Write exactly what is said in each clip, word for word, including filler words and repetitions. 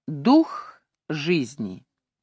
Дух жизни.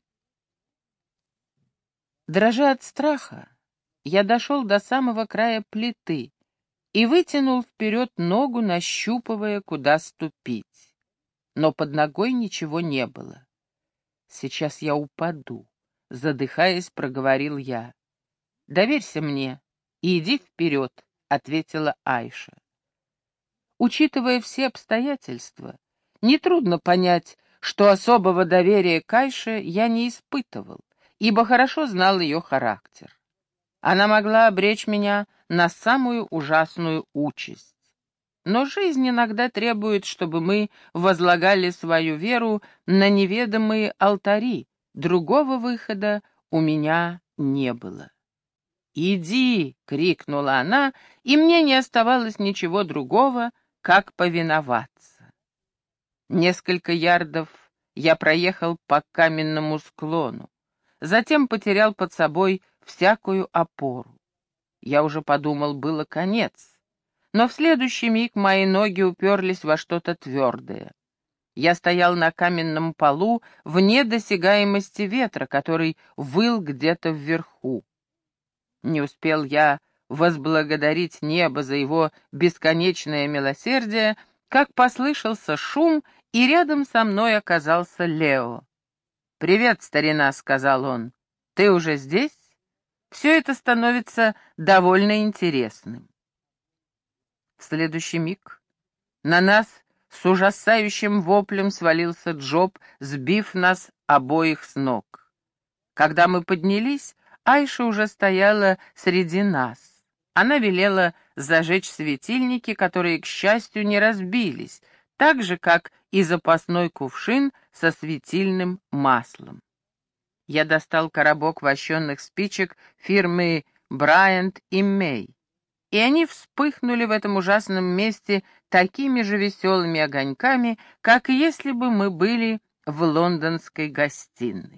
Дрожа от страха, я дошел до самого края плиты и вытянул вперед ногу, нащупывая, куда ступить. Но под ногой ничего не было. «Сейчас я упаду», — задыхаясь, проговорил я. «Доверься мне и иди вперед», — ответила Айша. Учитывая все обстоятельства, нетрудно понять, что особого доверия к Айше я не испытывал, ибо хорошо знал ее характер. Она могла обречь меня на самую ужасную участь. Но жизнь иногда требует, чтобы мы возлагали свою веру на неведомые алтари. Другого выхода у меня не было. «Иди!» — крикнула она, и мне не оставалось ничего другого, как повиноваться. Несколько ярдов я проехал по каменному склону, затем потерял под собой всякую опору. Я уже подумал, было конец, но в следующий миг мои ноги уперлись во что-то твердое. Я стоял на каменном полу вне досягаемости ветра, который выл где-то вверху. Не успел я возблагодарить небо за его бесконечное милосердие, как послышался шум, и рядом со мной оказался Лео. «Привет, старина», — сказал он. «Ты уже здесь? Все это становится довольно интересным». В следующий миг на нас с ужасающим воплем свалился Джоб, сбив нас обоих с ног. Когда мы поднялись, Айша уже стояла среди нас. Она велела зажечь светильники, которые, к счастью, не разбились, так же, как и запасной кувшин со светильным маслом. Я достал коробок вощенных спичек фирмы Брайант и Мэй, и они вспыхнули в этом ужасном месте такими же веселыми огоньками, как если бы мы были в лондонской гостиной.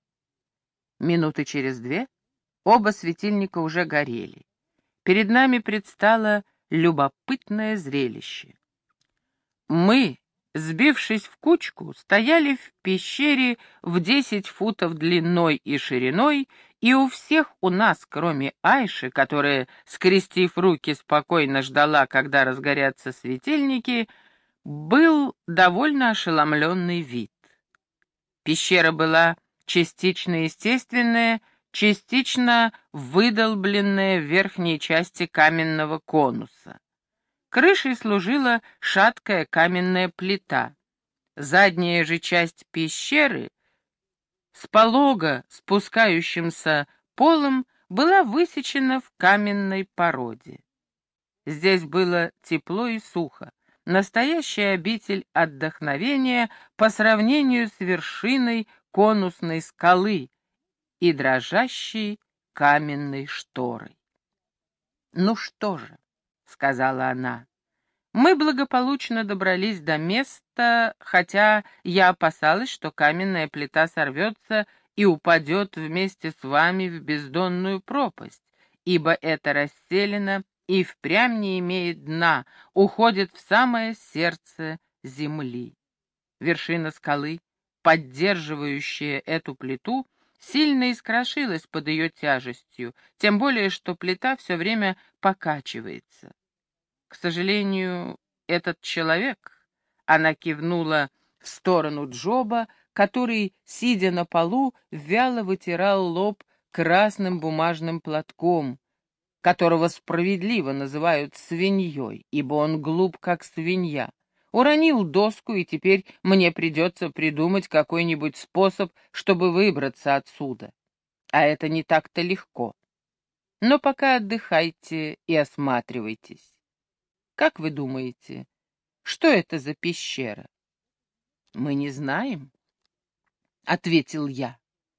Минуты через две оба светильника уже горели. Перед нами предстало любопытное зрелище. Мы, сбившись в кучку, стояли в пещере в десять футов длиной и шириной, и у всех у нас, кроме Айши, которая, скрестив руки, спокойно ждала, когда разгорятся светильники, был довольно ошеломленный вид. Пещера была частично естественная, частично выдолбленная в верхней части каменного конуса. Крышей служила шаткая каменная плита. Задняя же часть пещеры с полого спускающимся полом была высечена в каменной породе. Здесь было тепло и сухо, настоящая обитель отдохновения по сравнению с вершиной конусной скалы и дрожащей каменной шторой. «Ну что же», — сказала она, — «мы благополучно добрались до места, хотя я опасалась, что каменная плита сорвется и упадет вместе с вами в бездонную пропасть, ибо эта расселена и впрямь не имеет дна, уходит в самое сердце земли. Вершина скалы, поддерживающая эту плиту, сильно искрошилась под ее тяжестью, тем более что плита все время покачивается. К сожалению, этот человек, она кивнула в сторону Джоба, который, сидя на полу, вяло вытирал лоб красным бумажным платком, которого справедливо называют свиньей, ибо он глуп, как свинья, уронил доску, и теперь мне придется придумать какой-нибудь способ, чтобы выбраться отсюда. А это не так-то легко. Но пока отдыхайте и осматривайтесь. Как вы думаете, что это за пещера? Мы не знаем, — ответил я.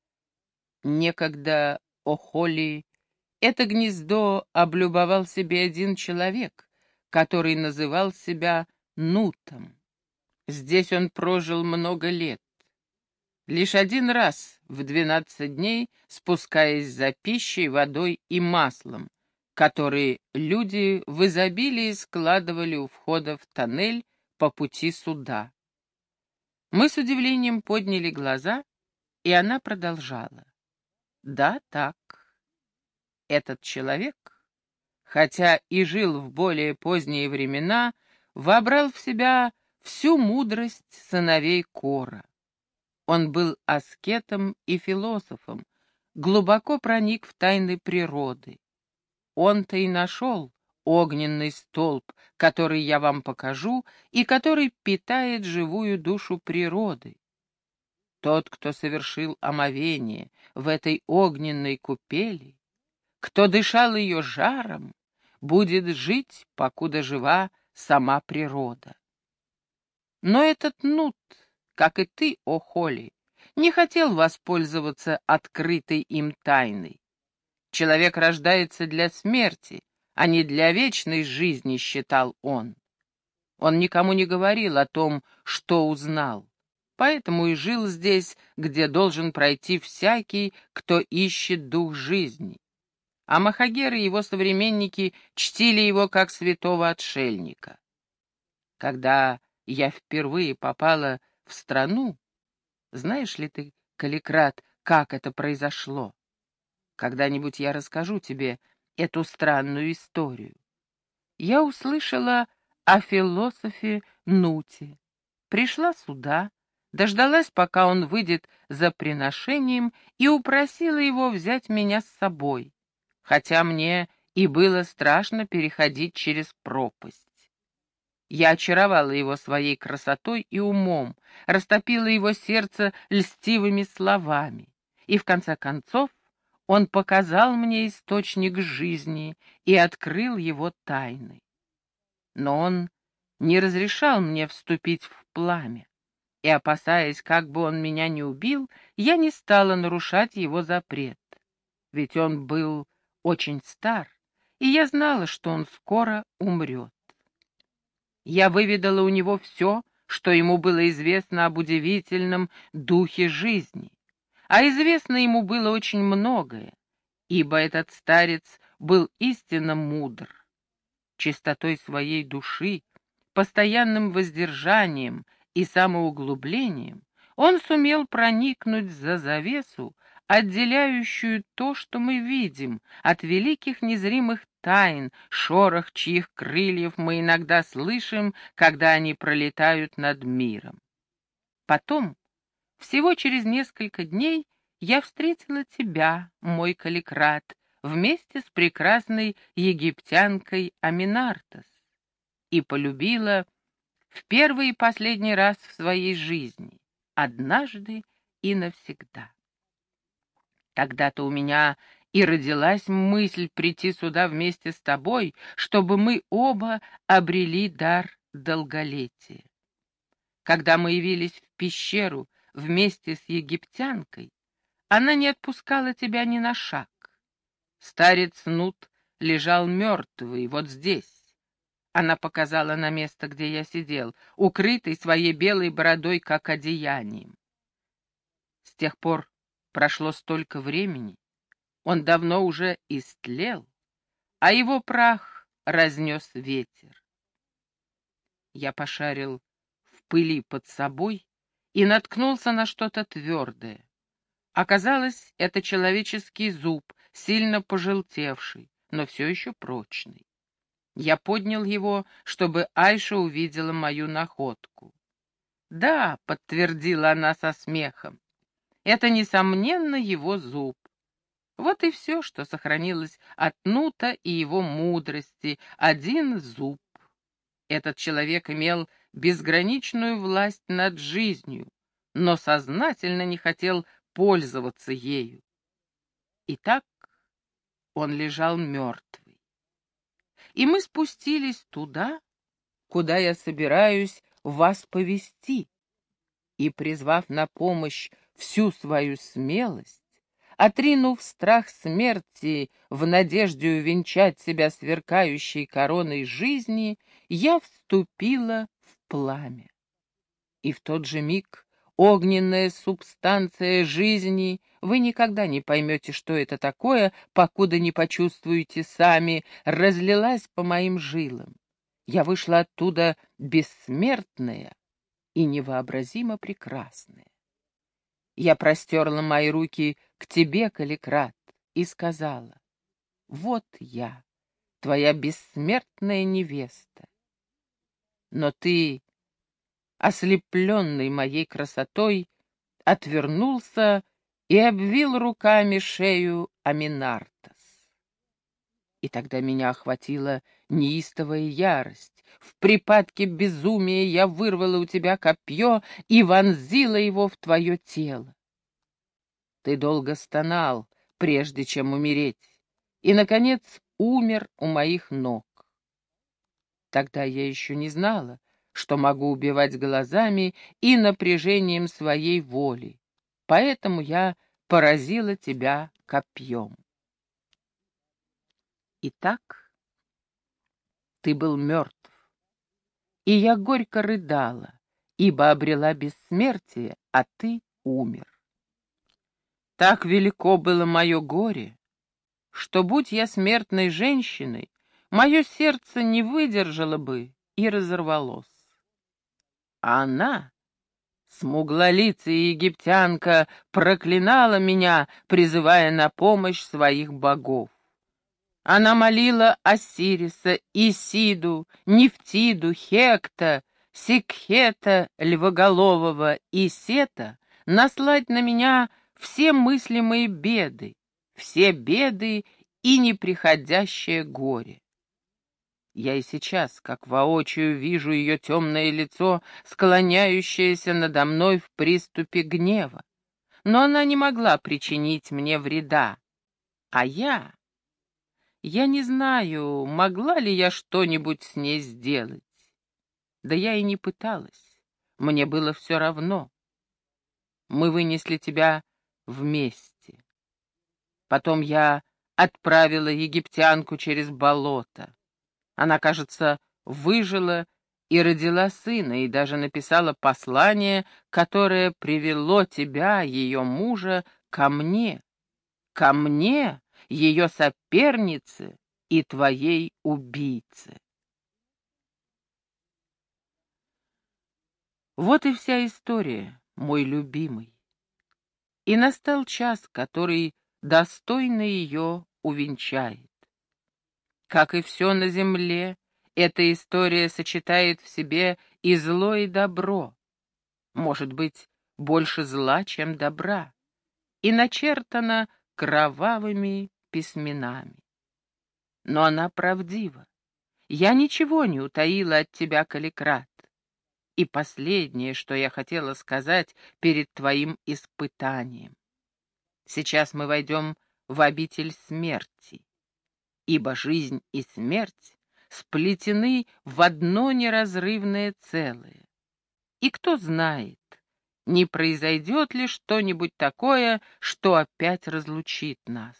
Некогда Охоли это гнездо облюбовал себе один человек, который называл себя Нутом. Здесь он прожил много лет. Лишь один раз в двенадцать дней, спускаясь за пищей, водой и маслом, которые люди в изобилии складывали у входа в тоннель по пути суда. Мы с удивлением подняли глаза, и она продолжала. Да, так. Этот человек, хотя и жил в более поздние времена, вобрал в себя всю мудрость сыновей Кора. Он был аскетом и философом, глубоко проник в тайны природы. Он-то и нашел огненный столб, который я вам покажу и который питает живую душу природы. Тот, кто совершил омовение в этой огненной купели, кто дышал ее жаром, будет жить, покуда жива сама природа. Но этот Нут, как и ты, о Холли, не хотел воспользоваться открытой им тайной. Человек рождается для смерти, а не для вечной жизни, считал он. Он никому не говорил о том, что узнал, поэтому и жил здесь, где должен пройти всякий, кто ищет дух жизни. А Махагер и его современники чтили его как святого отшельника. Когда я впервые попала в страну, знаешь ли ты, Каликрат, как это произошло? Когда-нибудь я расскажу тебе эту странную историю. Я услышала о философе Нуте, пришла сюда, дождалась, пока он выйдет за приношением, и упросила его взять меня с собой, хотя мне и было страшно переходить через пропасть. Я очаровала его своей красотой и умом, растопила его сердце льстивыми словами, и в конце концов он показал мне источник жизни и открыл его тайны. Но он не разрешал мне вступить в пламя, и, опасаясь, как бы он меня не убил, я не стала нарушать его запрет, ведь он был очень стар, и я знала, что он скоро умрет. Я выведала у него все, что ему было известно об удивительном духе жизни, а известно ему было очень многое, ибо этот старец был истинно мудр. Чистотой своей души, постоянным воздержанием и самоуглублением он сумел проникнуть за завесу, отделяющую то, что мы видим, от великих незримых тайн, шорох чьих крыльев мы иногда слышим, когда они пролетают над миром. Потом, всего через несколько дней, я встретила тебя, мой Каликрат, вместе с прекрасной египтянкой Аминартас, и полюбила в первый и последний раз в своей жизни, однажды и навсегда. Тогда-то у меня и родилась мысль прийти сюда вместе с тобой, чтобы мы оба обрели дар долголетия. Когда мы явились в пещеру вместе с египтянкой, она не отпускала тебя ни на шаг. Старец Нут лежал мертвый вот здесь. Она показала на место, где я сидел, укрытый своей белой бородой, как одеянием. С тех пор прошло столько времени, он давно уже истлел, а его прах разнес ветер. Я пошарил в пыли под собой и наткнулся на что-то твердое. Оказалось, это человеческий зуб, сильно пожелтевший, но все еще прочный. Я поднял его, чтобы Айша увидела мою находку. «Да», — подтвердила она со смехом, — «это, несомненно, его зуб. Вот и все, что сохранилось от Нута и его мудрости, один зуб. Этот человек имел безграничную власть над жизнью, но сознательно не хотел пользоваться ею. Итак, он лежал мертвый. И мы спустились туда, куда я собираюсь вас повести, и, призвав на помощь всю свою смелость, отринув страх смерти в надежде увенчать себя сверкающей короной жизни, я вступила в пламя. И в тот же миг огненная субстанция жизни, вы никогда не поймете, что это такое, покуда не почувствуете сами, разлилась по моим жилам. Я вышла оттуда бессмертная и невообразимо прекрасное. Я простерла мои руки к тебе, Каликрат, и сказала: вот я, твоя бессмертная невеста. Но ты, ослепленный моей красотой, отвернулся и обвил руками шею Аминартас. И тогда меня охватила неистовая ярость. В припадке безумия я вырвала у тебя копье и вонзила его в твое тело. Ты долго стонал, прежде чем умереть, и, наконец, умер у моих ног. Тогда я еще не знала, что могу убивать глазами и напряжением своей воли, поэтому я поразила тебя копьем. Итак, ты был мертв, и я горько рыдала, ибо обрела бессмертие, а ты умер. Так велико было мое горе, что, будь я смертной женщиной, мое сердце не выдержало бы и разорвалось. А она, смуглолицая египтянка, проклинала меня, призывая на помощь своих богов. Она молила Осириса, Исиду, Нефтиду, Хекта, Секхета Львоголового и Сета наслать на меня все мыслимые беды, все беды и неприходящее горе. Я и сейчас, как воочию, вижу ее темное лицо, склоняющееся надо мной в приступе гнева. Но она не могла причинить мне вреда. А я... Я не знаю, могла ли я что-нибудь с ней сделать. Да я и не пыталась. Мне было все равно. Мы вынесли тебя вместе. Потом я отправила египтянку через болото. Она, кажется, выжила и родила сына, и даже написала послание, которое привело тебя, ее мужа, ко мне. Ко мне, ее сопернице и твоей убийце. Вот и вся история, мой любимый. И настал час, который достойно ее увенчает. Как и все на земле, эта история сочетает в себе и зло, и добро. Может быть, больше зла, чем добра, и начертана кровавыми письменами. Но она правдива. Я ничего не утаила от тебя, Каликрат. И последнее, что я хотела сказать перед твоим испытанием. Сейчас мы войдем в обитель смерти, ибо жизнь и смерть сплетены в одно неразрывное целое. И кто знает, не произойдет ли что-нибудь такое, что опять разлучит нас.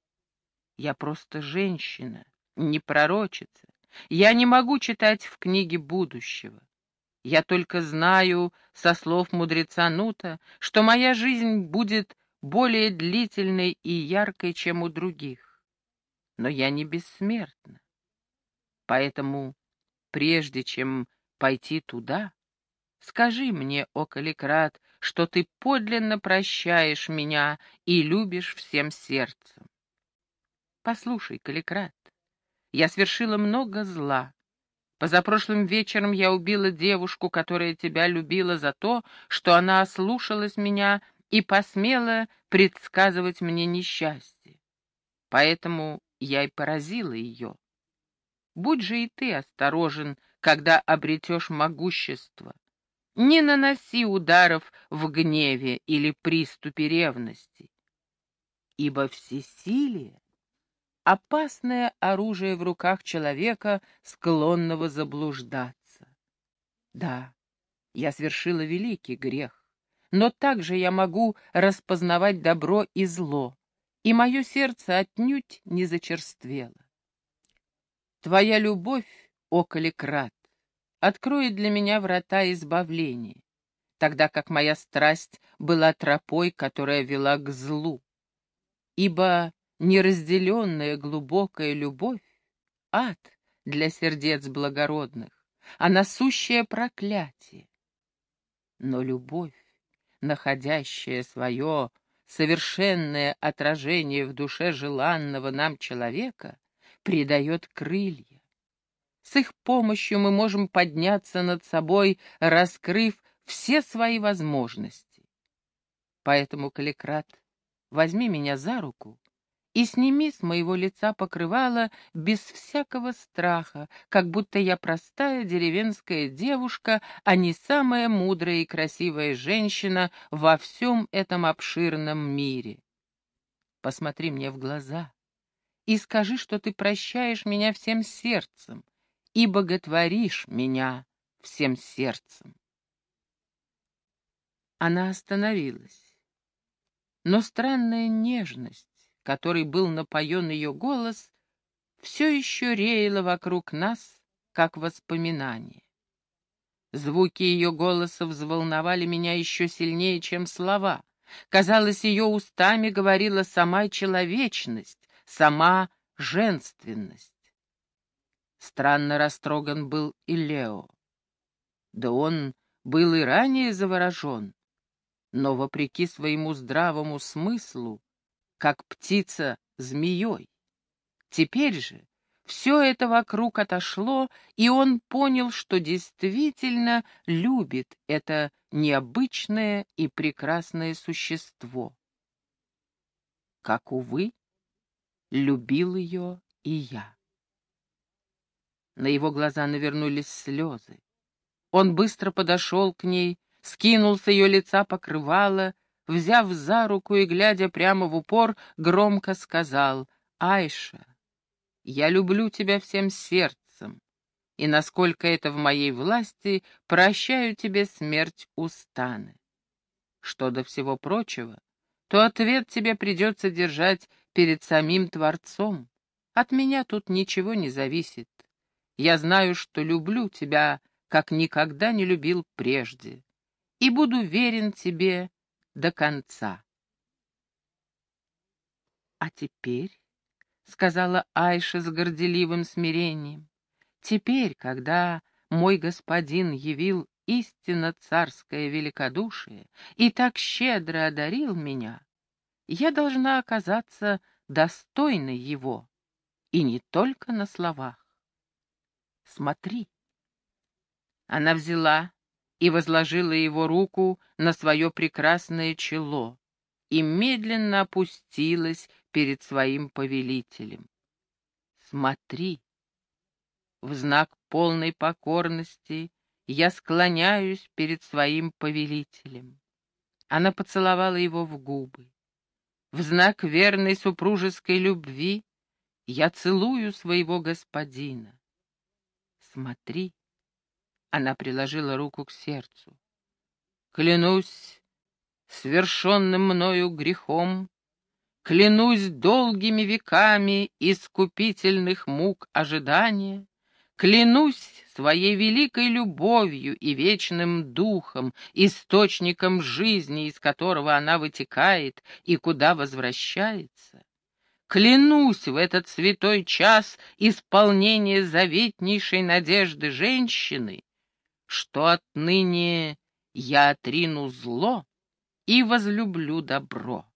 Я просто женщина, не пророчица. Я не могу читать в книге будущего. Я только знаю со слов мудреца Нута, что моя жизнь будет более длительной и яркой, чем у других. Но я не бессмертна. Поэтому, прежде чем пойти туда, скажи мне, о Каликрат, что ты подлинно прощаешь меня и любишь всем сердцем. Послушай, Каликрат, я совершила много зла. Позапрошлым вечером я убила девушку, которая тебя любила за то, что она ослушалась меня и посмела предсказывать мне несчастье. Поэтому я и поразила ее. Будь же и ты осторожен, когда обретешь могущество. Не наноси ударов в гневе или приступе ревности, ибо всесилие — опасное оружие в руках человека, склонного заблуждаться. Да, я совершила великий грех, но также я могу распознавать добро и зло, и мое сердце отнюдь не зачерствело. Твоя любовь, о Каликрат, откроет для меня врата избавления, тогда как моя страсть была тропой, которая вела к злу. Ибо неразделенная глубокая любовь — ад для сердец благородных, а насущее проклятие. Но любовь, находящая свое совершенное отражение в душе желанного нам человека, придает крылья. С их помощью мы можем подняться над собой, раскрыв все свои возможности. Поэтому, Каликрат, возьми меня за руку и сними с моего лица покрывало без всякого страха, как будто я простая деревенская девушка, а не самая мудрая и красивая женщина во всем этом обширном мире. Посмотри мне в глаза и скажи, что ты прощаешь меня всем сердцем и боготворишь меня всем сердцем. Она остановилась, но странная нежность, которой был напоен ее голос, все еще реяла вокруг нас, как воспоминание. Звуки ее голоса взволновали меня еще сильнее, чем слова. Казалось, ее устами говорила сама человечность, сама женственность. Странно растроган был и Лео. Да он был и ранее заворожен, но, вопреки своему здравому смыслу, как птица змеей. Теперь же все это вокруг отошло, и он понял, что действительно любит это необычное и прекрасное существо. Как, увы, любил ее и я. На его глаза навернулись слезы. Он быстро подошел к ней, скинул с ее лица покрывало, взяв за руку и, глядя прямо в упор, громко сказал: «Айша, я люблю тебя всем сердцем, и, насколько это в моей власти, прощаю тебе смерть Устаны. Что до всего прочего, то ответ тебе придется держать перед самим Творцом. От меня тут ничего не зависит. Я знаю, что люблю тебя, как никогда не любил прежде, и буду верен тебе до конца». «А теперь, — сказала Айша с горделивым смирением, — теперь, когда мой господин явил истинно царское великодушие и так щедро одарил меня, я должна оказаться достойной его, и не только на словах. Смотри». Она взяла и возложила его руку на свое прекрасное чело и медленно опустилась перед своим повелителем. «Смотри, в знак полной покорности я склоняюсь перед своим повелителем». Она поцеловала его в губы. «В знак верной супружеской любви я целую своего господина. Смотри». Она приложила руку к сердцу. «Клянусь свершенным мною грехом, клянусь долгими веками искупительных мук ожидания, клянусь своей великой любовью и вечным духом, источником жизни, из которого она вытекает и куда возвращается. Клянусь в этот святой час исполнения заветнейшей надежды женщины, что отныне я отрину зло и возлюблю добро.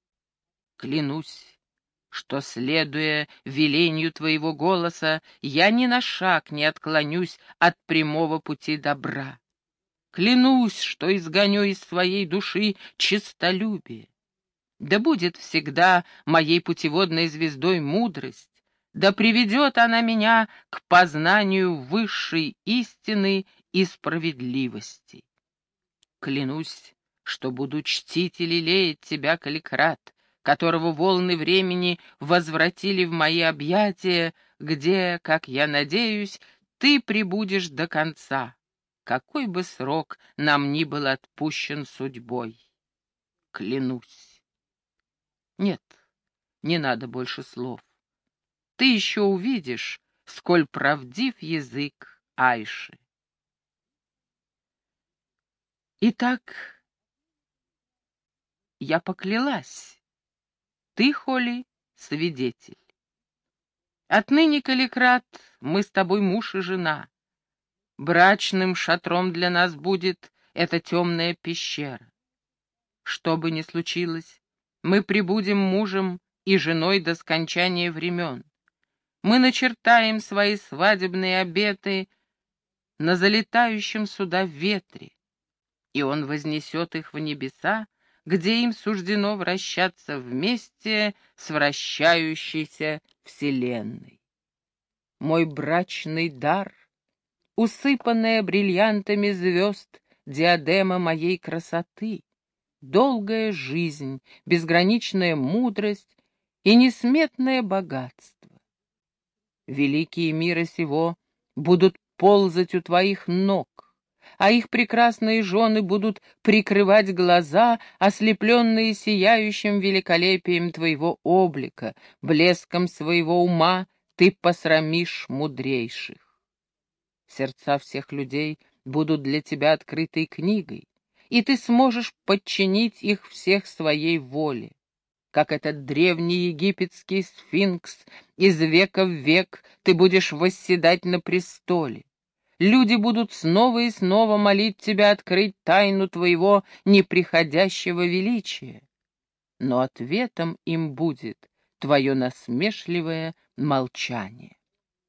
Клянусь, что, следуя велению твоего голоса, я ни на шаг не отклонюсь от прямого пути добра. Клянусь, что изгоню из своей души честолюбие. Да будет всегда моей путеводной звездой мудрость, да приведет она меня к познанию высшей истины и справедливости. Клянусь, что буду чтить и лелеять тебя, Каликрат, которого волны времени возвратили в мои объятия, где, как я надеюсь, ты пребудешь до конца, какой бы срок нам ни был отпущен судьбой. Клянусь. Нет, не надо больше слов. Ты еще увидишь, сколь правдив язык Айши. Итак, я поклялась. Ты, Холли, свидетель. Отныне, Каликрат, мы с тобой муж и жена. Брачным шатром для нас будет эта темная пещера. Что бы ни случилось, мы прибудем мужем и женой до скончания времен. Мы начертаем свои свадебные обеты на залетающем сюда ветре, и он вознесет их в небеса, где им суждено вращаться вместе с вращающейся вселенной. Мой брачный дар, усыпанная бриллиантами звезд, диадема моей красоты, долгая жизнь, безграничная мудрость и несметное богатство. Великие мира сего будут ползать у твоих ног, а их прекрасные жены будут прикрывать глаза, ослепленные сияющим великолепием твоего облика, блеском своего ума ты посрамишь мудрейших. Сердца всех людей будут для тебя открытой книгой, и ты сможешь подчинить их всех своей воле. Как этот древний египетский сфинкс, из века в век ты будешь восседать на престоле. Люди будут снова и снова молить тебя открыть тайну твоего неприходящего величия. Но ответом им будет твое насмешливое молчание.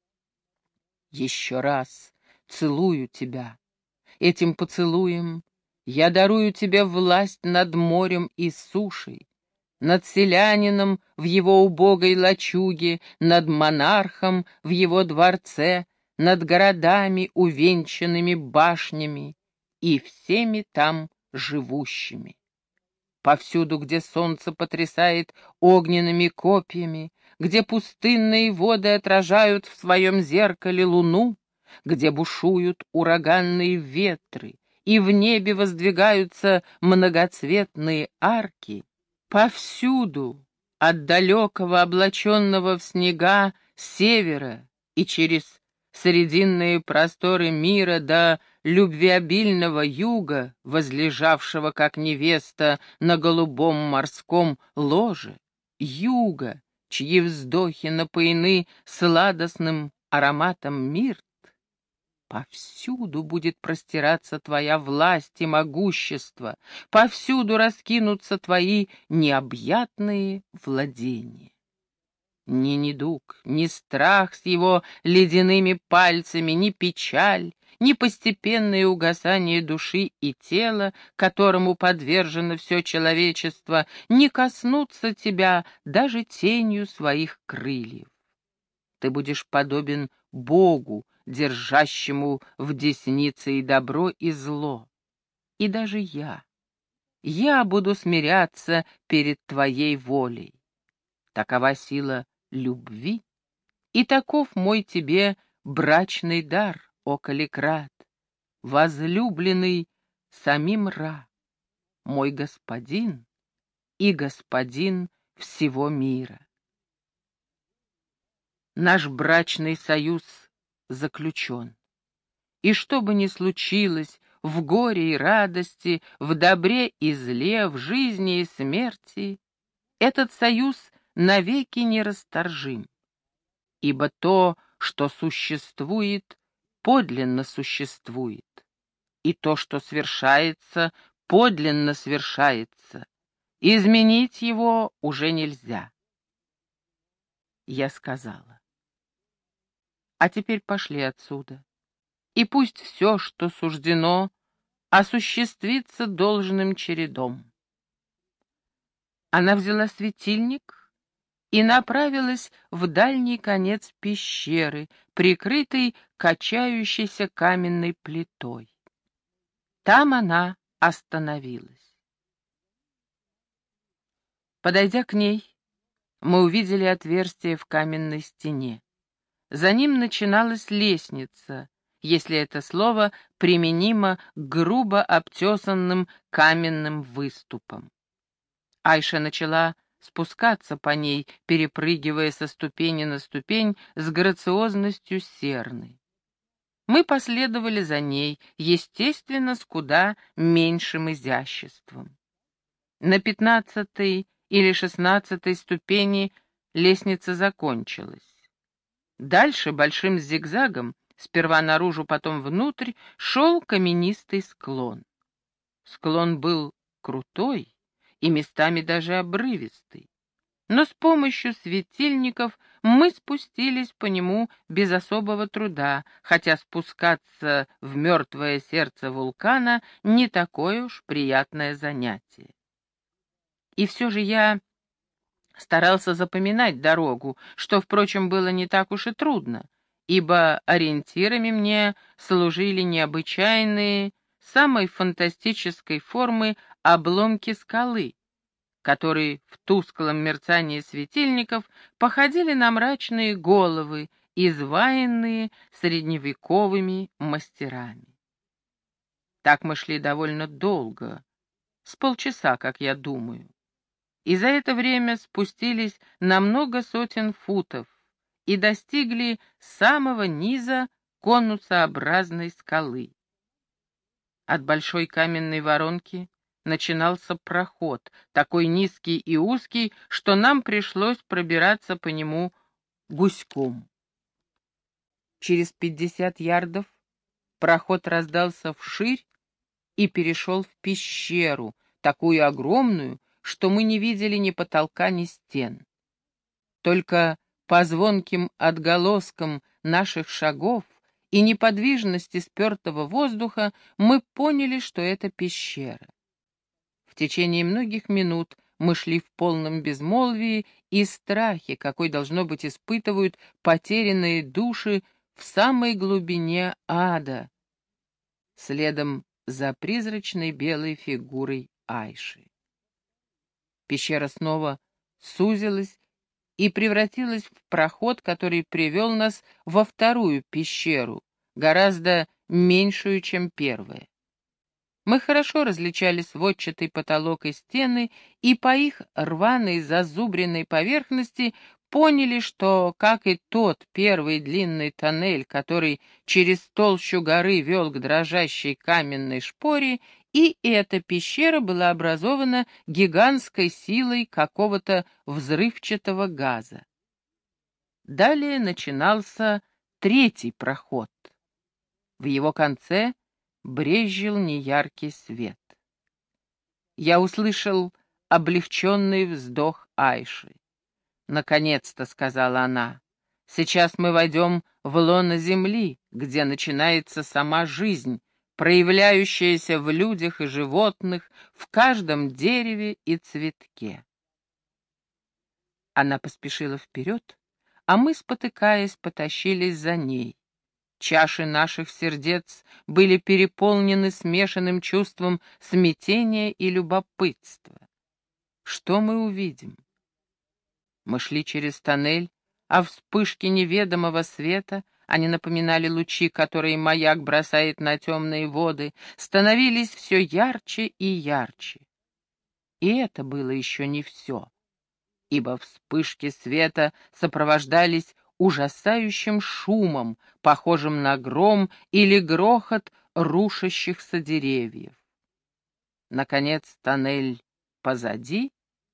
Еще раз целую тебя. Этим поцелуем я дарую тебе власть над морем и сушей, над селянином в его убогой лачуге, над монархом в его дворце, над городами, увенчанными башнями, и всеми там живущими. Повсюду, где солнце потрясает огненными копьями, где пустынные воды отражают в своем зеркале луну, где бушуют ураганные ветры, и в небе воздвигаются многоцветные арки, повсюду, от далекого, облаченного в снега севера и через срединные просторы мира до любвеобильного юга, возлежавшего как невеста на голубом морском ложе, юга, чьи вздохи напоены сладостным ароматом мирт, повсюду будет простираться твоя власть и могущество, повсюду раскинутся твои необъятные владения. Ни недуг, ни страх с его ледяными пальцами, ни печаль, ни постепенное угасание души и тела, которому подвержено все человечество, не коснутся тебя даже тенью своих крыльев. Ты будешь подобен Богу, держащему в деснице и добро, и зло. И даже я, я буду смиряться перед твоей волей. Такова сила любви, и таков мой тебе брачный дар, о Каликрат, возлюбленный самим Ра, мой господин и господин всего мира. Наш брачный союз заключен, и что бы ни случилось в горе и радости, в добре и зле, в жизни и смерти, этот союз навеки нерасторжим, ибо то, что существует, подлинно существует, и то, что свершается, подлинно свершается, изменить его уже нельзя. Я сказала: а теперь пошли отсюда, и пусть все, что суждено, осуществится должным чередом. Она взяла светильник и направилась в дальний конец пещеры, прикрытой качающейся каменной плитой. Там она остановилась. Подойдя к ней, мы увидели отверстие в каменной стене. За ним начиналась лестница, если это слово применимо к грубо обтесанным каменным выступам. Айша начала спускаться по ней, перепрыгивая со ступени на ступень с грациозностью серны. Мы последовали за ней, естественно, с куда меньшим изяществом. На пятнадцатой или шестнадцатой ступени лестница закончилась. Дальше большим зигзагом, сперва наружу, потом внутрь, шел каменистый склон. Склон был крутой и местами даже обрывистый, но с помощью светильников мы спустились по нему без особого труда, хотя спускаться в мертвое сердце вулкана не такое уж приятное занятие. И все же я старался запоминать дорогу, что, впрочем, было не так уж и трудно, ибо ориентирами мне служили необычайные, самой фантастической формы обломки скалы, которые в тусклом мерцании светильников походили на мрачные головы, изваянные средневековыми мастерами. Так мы шли довольно долго, с полчаса, как я думаю, и за это время спустились на много сотен футов и достигли самого низа конусообразной скалы. От большой каменной воронки начинался проход, такой низкий и узкий, что нам пришлось пробираться по нему гуськом. Через пятьдесят ярдов проход раздался вширь и перешел в пещеру, такую огромную, что мы не видели ни потолка, ни стен. Только по звонким отголоскам наших шагов и неподвижности спертого воздуха мы поняли, что это пещера. В течение многих минут мы шли в полном безмолвии и страхе, какой, должно быть, испытывают потерянные души в самой глубине ада, следом за призрачной белой фигурой Айши. Пещера снова сузилась и превратилась в проход, который привел нас во вторую пещеру, гораздо меньшую, чем первая. Мы хорошо различали сводчатый потолок и стены, и по их рваной зазубренной поверхности поняли, что, как и тот первый длинный тоннель, который через толщу горы вел к дрожащей каменной шпоре, и эта пещера была образована гигантской силой какого-то взрывчатого газа. Далее начинался третий проход. В его конце брезжил неяркий свет. Я услышал облегченный вздох Айши. «Наконец-то», — сказала она, — «сейчас мы войдем в лоно земли, где начинается сама жизнь, проявляющаяся в людях и животных, в каждом дереве и цветке». Она поспешила вперед, а мы, спотыкаясь, потащились за ней. Чаши наших сердец были переполнены смешанным чувством смятения и любопытства. Что мы увидим? Мы шли через тоннель, а вспышки неведомого света, они напоминали лучи, которые маяк бросает на темные воды, становились все ярче и ярче. И это было еще не все, ибо вспышки света сопровождались ужасающим шумом, похожим на гром или грохот рушащихся деревьев. Наконец тоннель позади,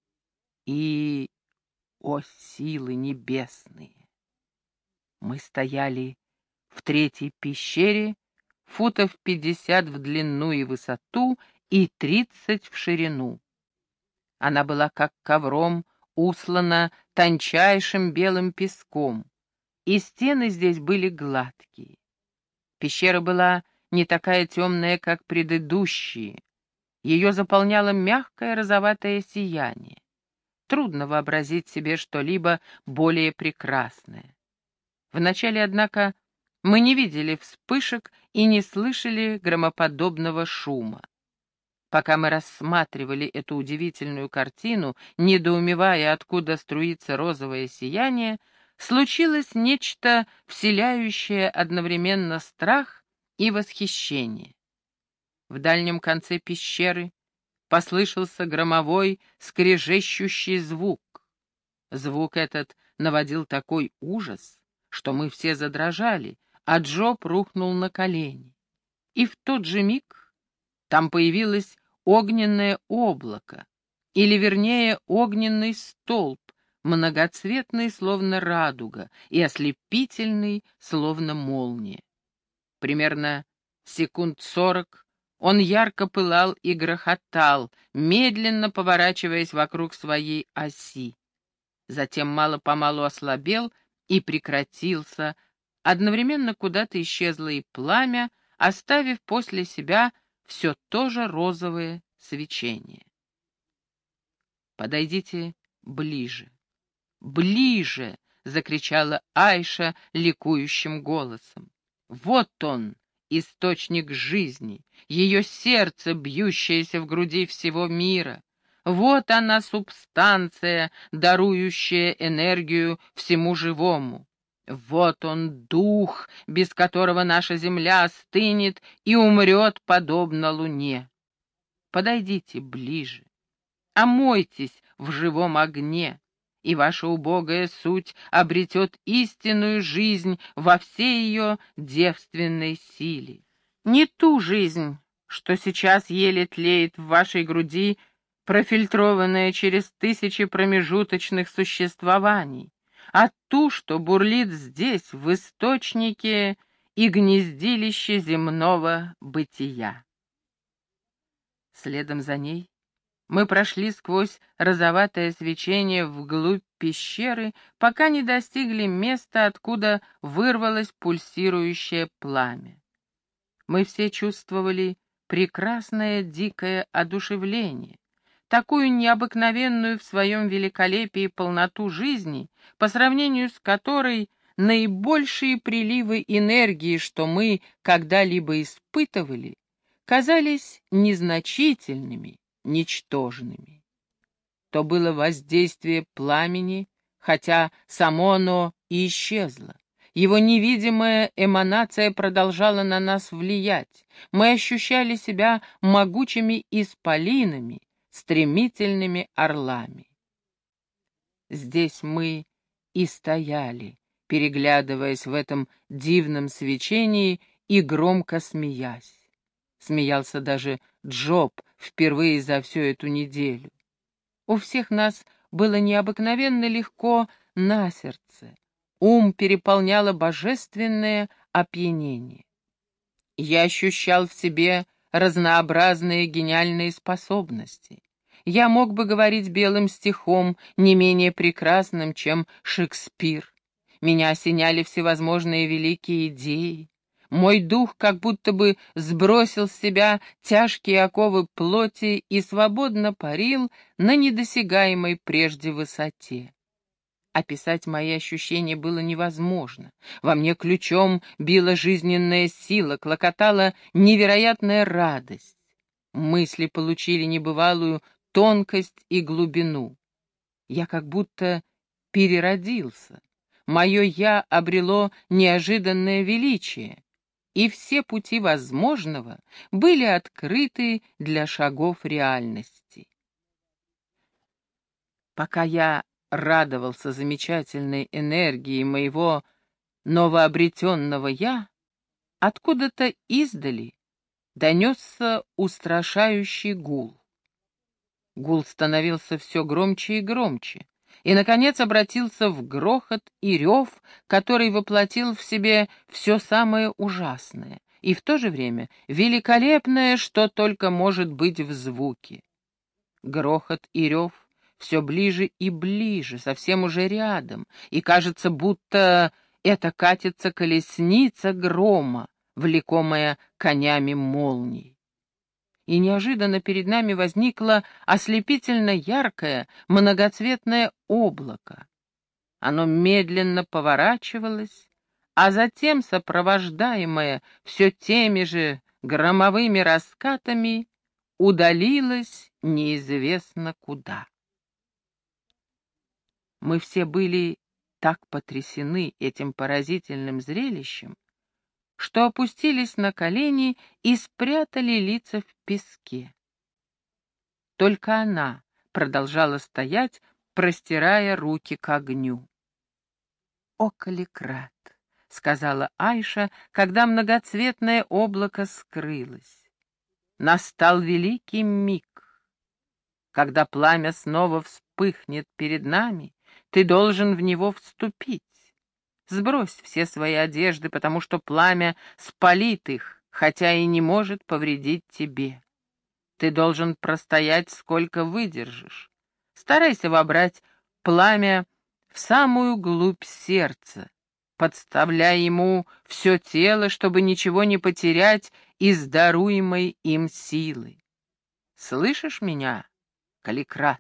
и, о силы небесные! Мы стояли в третьей пещере, футов пятьдесят в длину и высоту и тридцать в ширину. Она была как ковром услана тончайшим белым песком, и стены здесь были гладкие. Пещера была не такая темная, как предыдущие. Ее заполняло мягкое розоватое сияние. Трудно вообразить себе что-либо более прекрасное. Вначале, однако, мы не видели вспышек и не слышали громоподобного шума. Пока мы рассматривали эту удивительную картину, недоумевая, откуда струится розовое сияние, случилось нечто, вселяющее одновременно страх и восхищение. В дальнем конце пещеры послышался громовой, скрежещущий звук. Звук этот наводил такой ужас, что мы все задрожали, а Джоб рухнул на колени. И в тот же миг там появилось огненное облако, или, вернее, огненный столб, многоцветный, словно радуга, и ослепительный, словно молния. Примерно секунд сорок Он ярко пылал и грохотал, медленно поворачиваясь вокруг своей оси. Затем мало-помалу ослабел и прекратился. Одновременно куда-то исчезло и пламя, оставив после себя все то же розовое свечение. «Подойдите ближе, ближе!» — закричала Айша ликующим голосом. «Вот он, источник жизни, ее сердце, бьющееся в груди всего мира. Вот она субстанция, дарующая энергию всему живому. Вот он дух, без которого наша земля остынет и умрет подобно луне. Подойдите ближе, омойтесь в живом огне, и ваша убогая суть обретет истинную жизнь во всей ее девственной силе. Не ту жизнь, что сейчас еле тлеет в вашей груди, профильтрованная через тысячи промежуточных существований, а ту, что бурлит здесь, в источнике и гнездилище земного бытия. Следом за ней мы прошли сквозь розоватое свечение вглубь пещеры, пока не достигли места, откуда вырвалось пульсирующее пламя. Мы все чувствовали прекрасное дикое одушевление, такую необыкновенную в своем великолепии полноту жизни, по сравнению с которой наибольшие приливы энергии, что мы когда-либо испытывали, казались незначительными, ничтожными. То было воздействие пламени, хотя само оно и исчезло. Его невидимая эманация продолжала на нас влиять. Мы ощущали себя могучими исполинами, стремительными орлами. Здесь мы и стояли, переглядываясь в этом дивном свечении и громко смеясь. Смеялся даже Джоб впервые за всю эту неделю. У всех нас было необыкновенно легко на сердце. Ум переполняло божественное опьянение. Я ощущал в себе разнообразные гениальные способности. Я мог бы говорить белым стихом, не менее прекрасным, чем Шекспир. Меня осеняли всевозможные великие идеи. Мой дух как будто бы сбросил с себя тяжкие оковы плоти и свободно парил на недосягаемой прежде высоте. Описать мои ощущения было невозможно. Во мне ключом била жизненная сила, клокотала невероятная радость. Мысли получили небывалую тонкость и глубину. Я как будто переродился. Мое «я» обрело неожиданное величие, и все пути возможного были открыты для шагов реальности. Пока я радовался замечательной энергии моего новообретенного «я», откуда-то издали донесся устрашающий гул. Гул становился все громче и громче, и, наконец, обратился в грохот и рев, который воплотил в себе все самое ужасное и в то же время великолепное, что только может быть в звуке. Грохот и рев все ближе и ближе, совсем уже рядом, и кажется, будто это катится колесница грома, влекомая конями молний. И неожиданно перед нами возникло ослепительно яркое, многоцветное облако. Оно медленно поворачивалось, а затем, сопровождаемое все теми же громовыми раскатами, удалилось неизвестно куда. Мы все были так потрясены этим поразительным зрелищем, что опустились на колени и спрятали лица в песке. Только она продолжала стоять, простирая руки к огню. «О, Каликрат!» — сказала Айша, когда многоцветное облако скрылось. «Настал великий миг. Когда пламя снова вспыхнет перед нами, ты должен в него вступить. Сбрось все свои одежды, потому что пламя спалит их, хотя и не может повредить тебе. Ты должен простоять, сколько выдержишь. Старайся вобрать пламя в самую глубь сердца, подставляй ему все тело, чтобы ничего не потерять из даруемой им силы. Слышишь меня, Каликрат?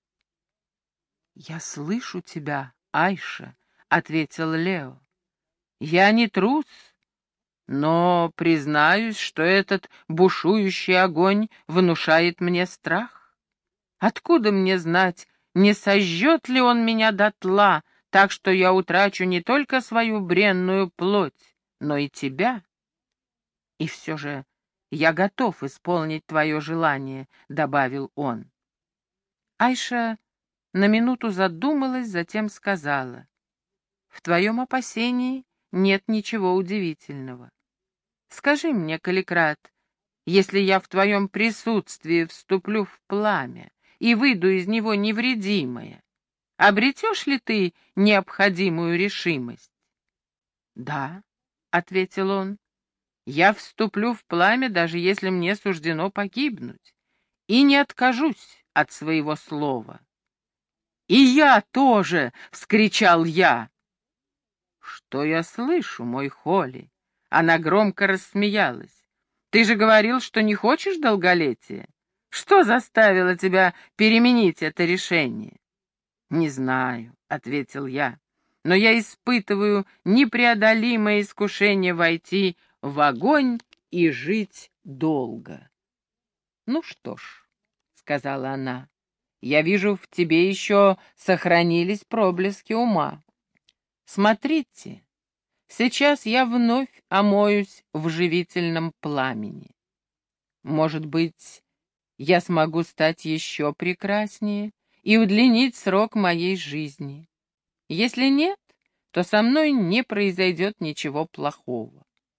«Я слышу тебя, Айша», — ответил Лео. «Я не трус, но признаюсь, что этот бушующий огонь внушает мне страх. Откуда мне знать, не сожжет ли он меня дотла, так что я утрачу не только свою бренную плоть, но и тебя? И все же я готов исполнить твое желание», — добавил он. Айша на минуту задумалась, затем сказала: «В твоем опасении нет ничего удивительного. Скажи мне, Каликрат, если я в твоем присутствии вступлю в пламя и выйду из него невредимая, обретешь ли ты необходимую решимость?» «Да», — ответил он, — «я вступлю в пламя, даже если мне суждено погибнуть, и не откажусь от своего слова». «И я тоже!» — вскричал я. «Что я слышу, мой Холли?» Она громко рассмеялась. «Ты же говорил, что не хочешь долголетия. Что заставило тебя переменить это решение?» «Не знаю», — ответил я, — «но я испытываю непреодолимое искушение войти в огонь и жить долго». «Ну что ж», — сказала она, — «я вижу, в тебе еще сохранились проблески ума. Смотрите, сейчас я вновь омоюсь в живительном пламени. Может быть, я смогу стать еще прекраснее и удлинить срок моей жизни. Если нет, то со мной не произойдет ничего плохого.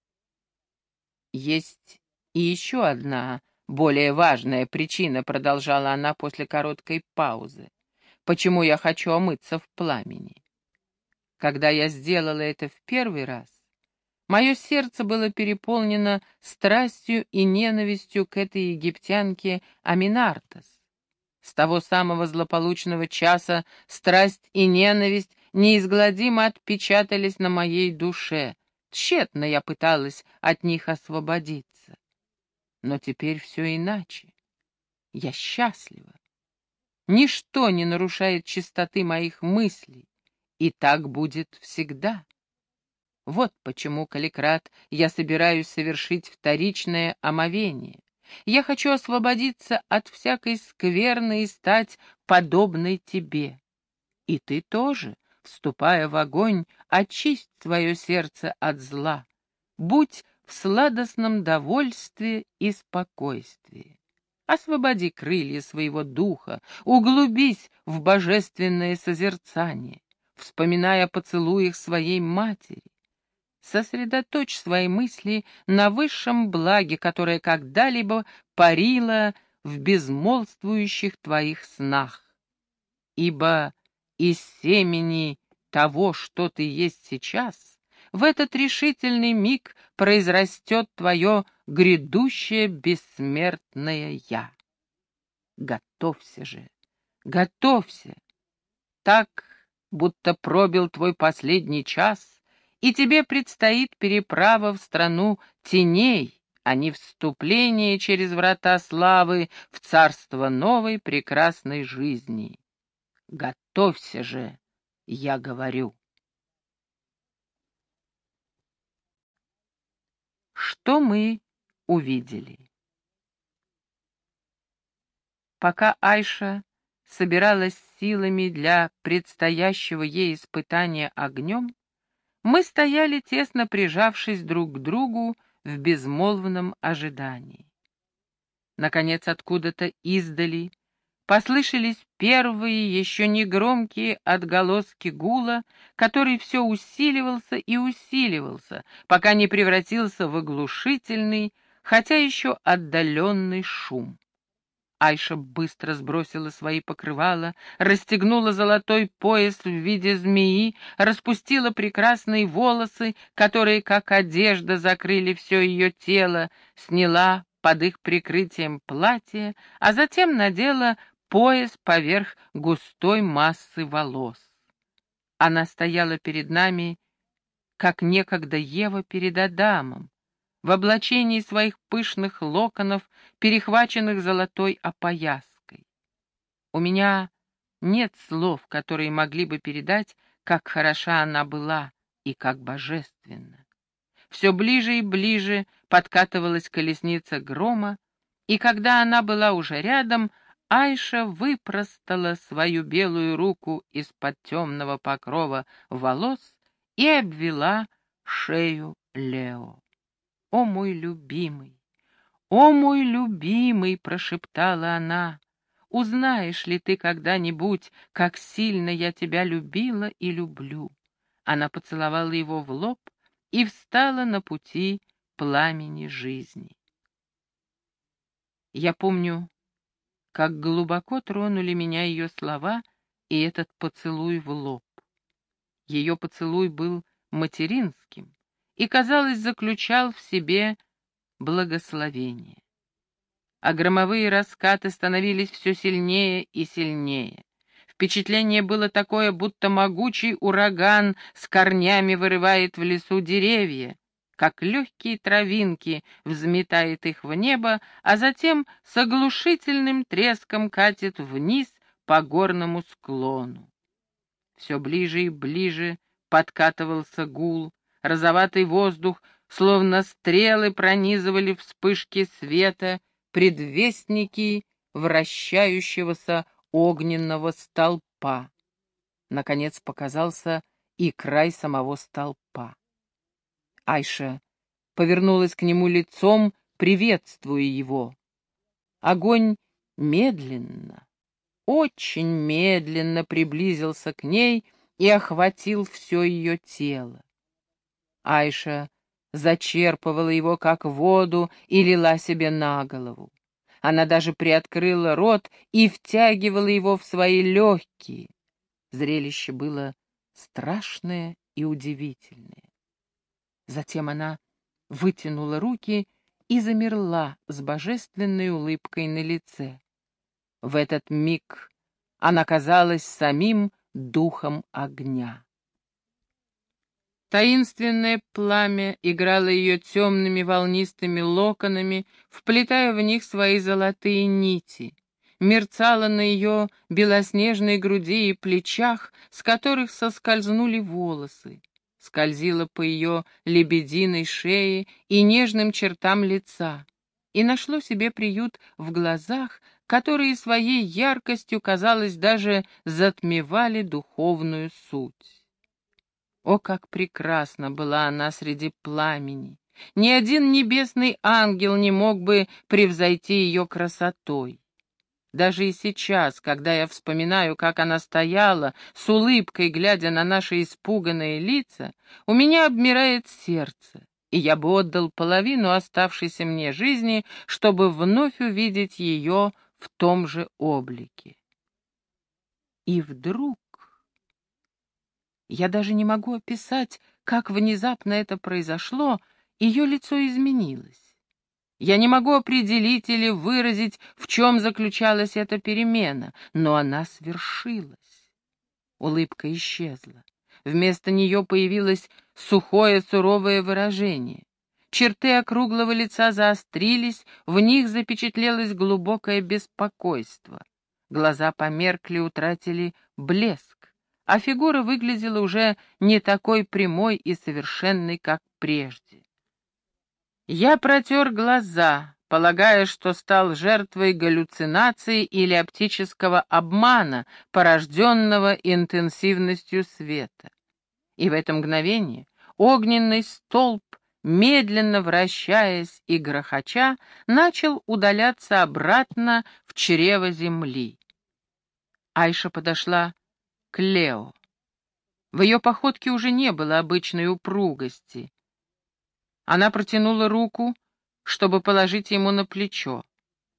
Есть и еще одна более важная причина, продолжала она после короткой паузы, почему я хочу омыться в пламени. Когда я сделала это в первый раз, мое сердце было переполнено страстью и ненавистью к этой египтянке Аминартас. С того самого злополучного часа страсть и ненависть неизгладимо отпечатались на моей душе. Тщетно я пыталась от них освободиться. Но теперь все иначе. Я счастлива. Ничто не нарушает чистоты моих мыслей, и так будет всегда. Вот почему, Каликрат, я собираюсь совершить вторичное омовение. Я хочу освободиться от всякой скверны и стать подобной тебе. И ты тоже, вступая в огонь, очисть свое сердце от зла. Будь в сладостном довольстве и спокойствии. Освободи крылья своего духа, углубись в божественное созерцание, вспоминая о поцелуях своей матери. Сосредоточь свои мысли на высшем благе, которое когда-либо парило в безмолвствующих твоих снах. Ибо из семени того, что ты есть сейчас, в этот решительный миг произрастет твое грядущее бессмертное «Я». Готовься же, готовься, так, будто пробил твой последний час, и тебе предстоит переправа в страну теней, а не вступление через врата славы в царство новой прекрасной жизни. Готовься же, я говорю. Что мы увидели? Пока Айша собиралась силами для предстоящего ей испытания огнем, мы стояли, тесно прижавшись друг к другу в безмолвном ожидании. Наконец, откуда-то издали послышались первые, еще не громкие отголоски гула, который все усиливался и усиливался, пока не превратился в оглушительный, хотя еще отдаленный шум. Айша быстро сбросила свои покрывала, расстегнула золотой пояс в виде змеи, распустила прекрасные волосы, которые, как одежда, закрыли все ее тело, сняла под их прикрытием платье, а затем надела пояс поверх густой массы волос. Она стояла перед нами, как некогда Ева перед Адамом, в облачении своих пышных локонов, перехваченных золотой опояской. У меня нет слов, которые могли бы передать, как хороша она была и как божественна. Все ближе и ближе подкатывалась колесница грома, и когда она была уже рядом, Айша выпростала свою белую руку из-под темного покрова волос и обвела шею Лео. «О, мой любимый! О, мой любимый!» — прошептала она. «Узнаешь ли ты когда-нибудь, как сильно я тебя любила и люблю?» Она поцеловала его в лоб и встала на пути пламени жизни. Я помню, как глубоко тронули меня ее слова и этот поцелуй в лоб. Ее поцелуй был материнским и, казалось, заключал в себе благословение. А громовые раскаты становились все сильнее и сильнее. Впечатление было такое, будто могучий ураган с корнями вырывает в лесу деревья, как легкие травинки взметает их в небо, а затем с оглушительным треском катит вниз по горному склону. Все ближе и ближе подкатывался гул, розоватый воздух, словно стрелы, пронизывали вспышки света, предвестники вращающегося огненного столпа. Наконец показался и край самого столпа. Айша повернулась к нему лицом, приветствуя его. Огонь медленно, очень медленно приблизился к ней и охватил все ее тело. Айша зачерпывала его, как воду, и лила себе на голову. Она даже приоткрыла рот и втягивала его в свои легкие. Зрелище было страшное и удивительное. Затем она вытянула руки и замерла с божественной улыбкой на лице. В этот миг она казалась самим духом огня. Таинственное пламя играло ее темными волнистыми локонами, вплетая в них свои золотые нити, мерцало на ее белоснежной груди и плечах, с которых соскользнули волосы, скользило по ее лебединой шее и нежным чертам лица, и нашло себе приют в глазах, которые своей яркостью, казалось, даже затмевали духовную суть. О, как прекрасна была она среди пламени! Ни один небесный ангел не мог бы превзойти ее красотой. Даже и сейчас, когда я вспоминаю, как она стояла, с улыбкой глядя на наши испуганные лица, у меня обмирает сердце, и я бы отдал половину оставшейся мне жизни, чтобы вновь увидеть ее в том же облике. И вдруг... Я даже не могу описать, как внезапно это произошло, ее лицо изменилось. Я не могу определить или выразить, в чем заключалась эта перемена, но она свершилась. Улыбка исчезла. Вместо нее появилось сухое, суровое выражение. Черты округлого лица заострились, в них запечатлелось глубокое беспокойство. Глаза померкли, утратили блеск, а фигура выглядела уже не такой прямой и совершенной, как прежде. Я протер глаза, полагая, что стал жертвой галлюцинации или оптического обмана, порожденного интенсивностью света. И в это мгновение огненный столб, медленно вращаясь и грохоча, начал удаляться обратно в чрево земли. Айша подошла к Лео. В ее походке уже не было обычной упругости. Она протянула руку, чтобы положить ему на плечо.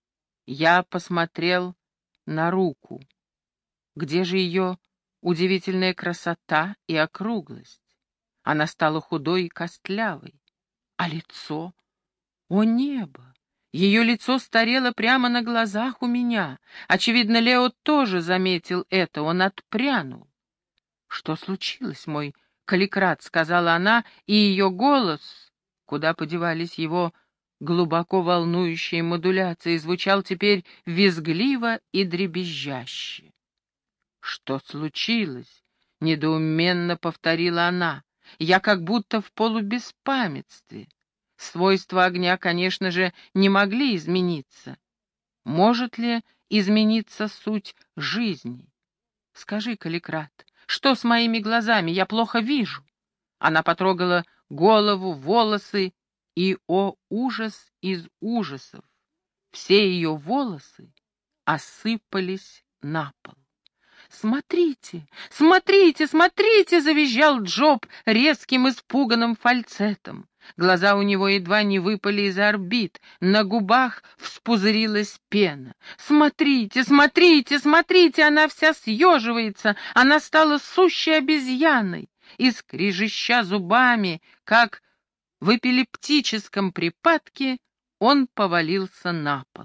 Я посмотрел на руку. Где же ее удивительная красота и округлость? Она стала худой и костлявой. А лицо? О небо! Ее лицо старело прямо на глазах у меня. Очевидно, Лео тоже заметил это, он отпрянул. «Что случилось, мой Каликрат?» — сказала она, и ее голос, куда подевались его глубоко волнующие модуляции, звучал теперь визгливо и дребезжаще. «Что случилось?» — недоуменно повторила она. «Я как будто в полубеспамятстве. Свойства огня, конечно же, не могли измениться. Может ли измениться суть жизни? Скажи, Каликрат, что с моими глазами? Я плохо вижу». Она потрогала голову, волосы, и, о ужас из ужасов, все ее волосы осыпались на пол. «Смотрите, смотрите, смотрите!» — завизжал Джоб резким испуганным фальцетом. Глаза у него едва не выпали из орбит, на губах вспузырилась пена. «Смотрите, смотрите, смотрите!» Она вся съеживается, она стала сущей обезьяной. И, скрежеща зубами, как в эпилептическом припадке, он повалился на пол.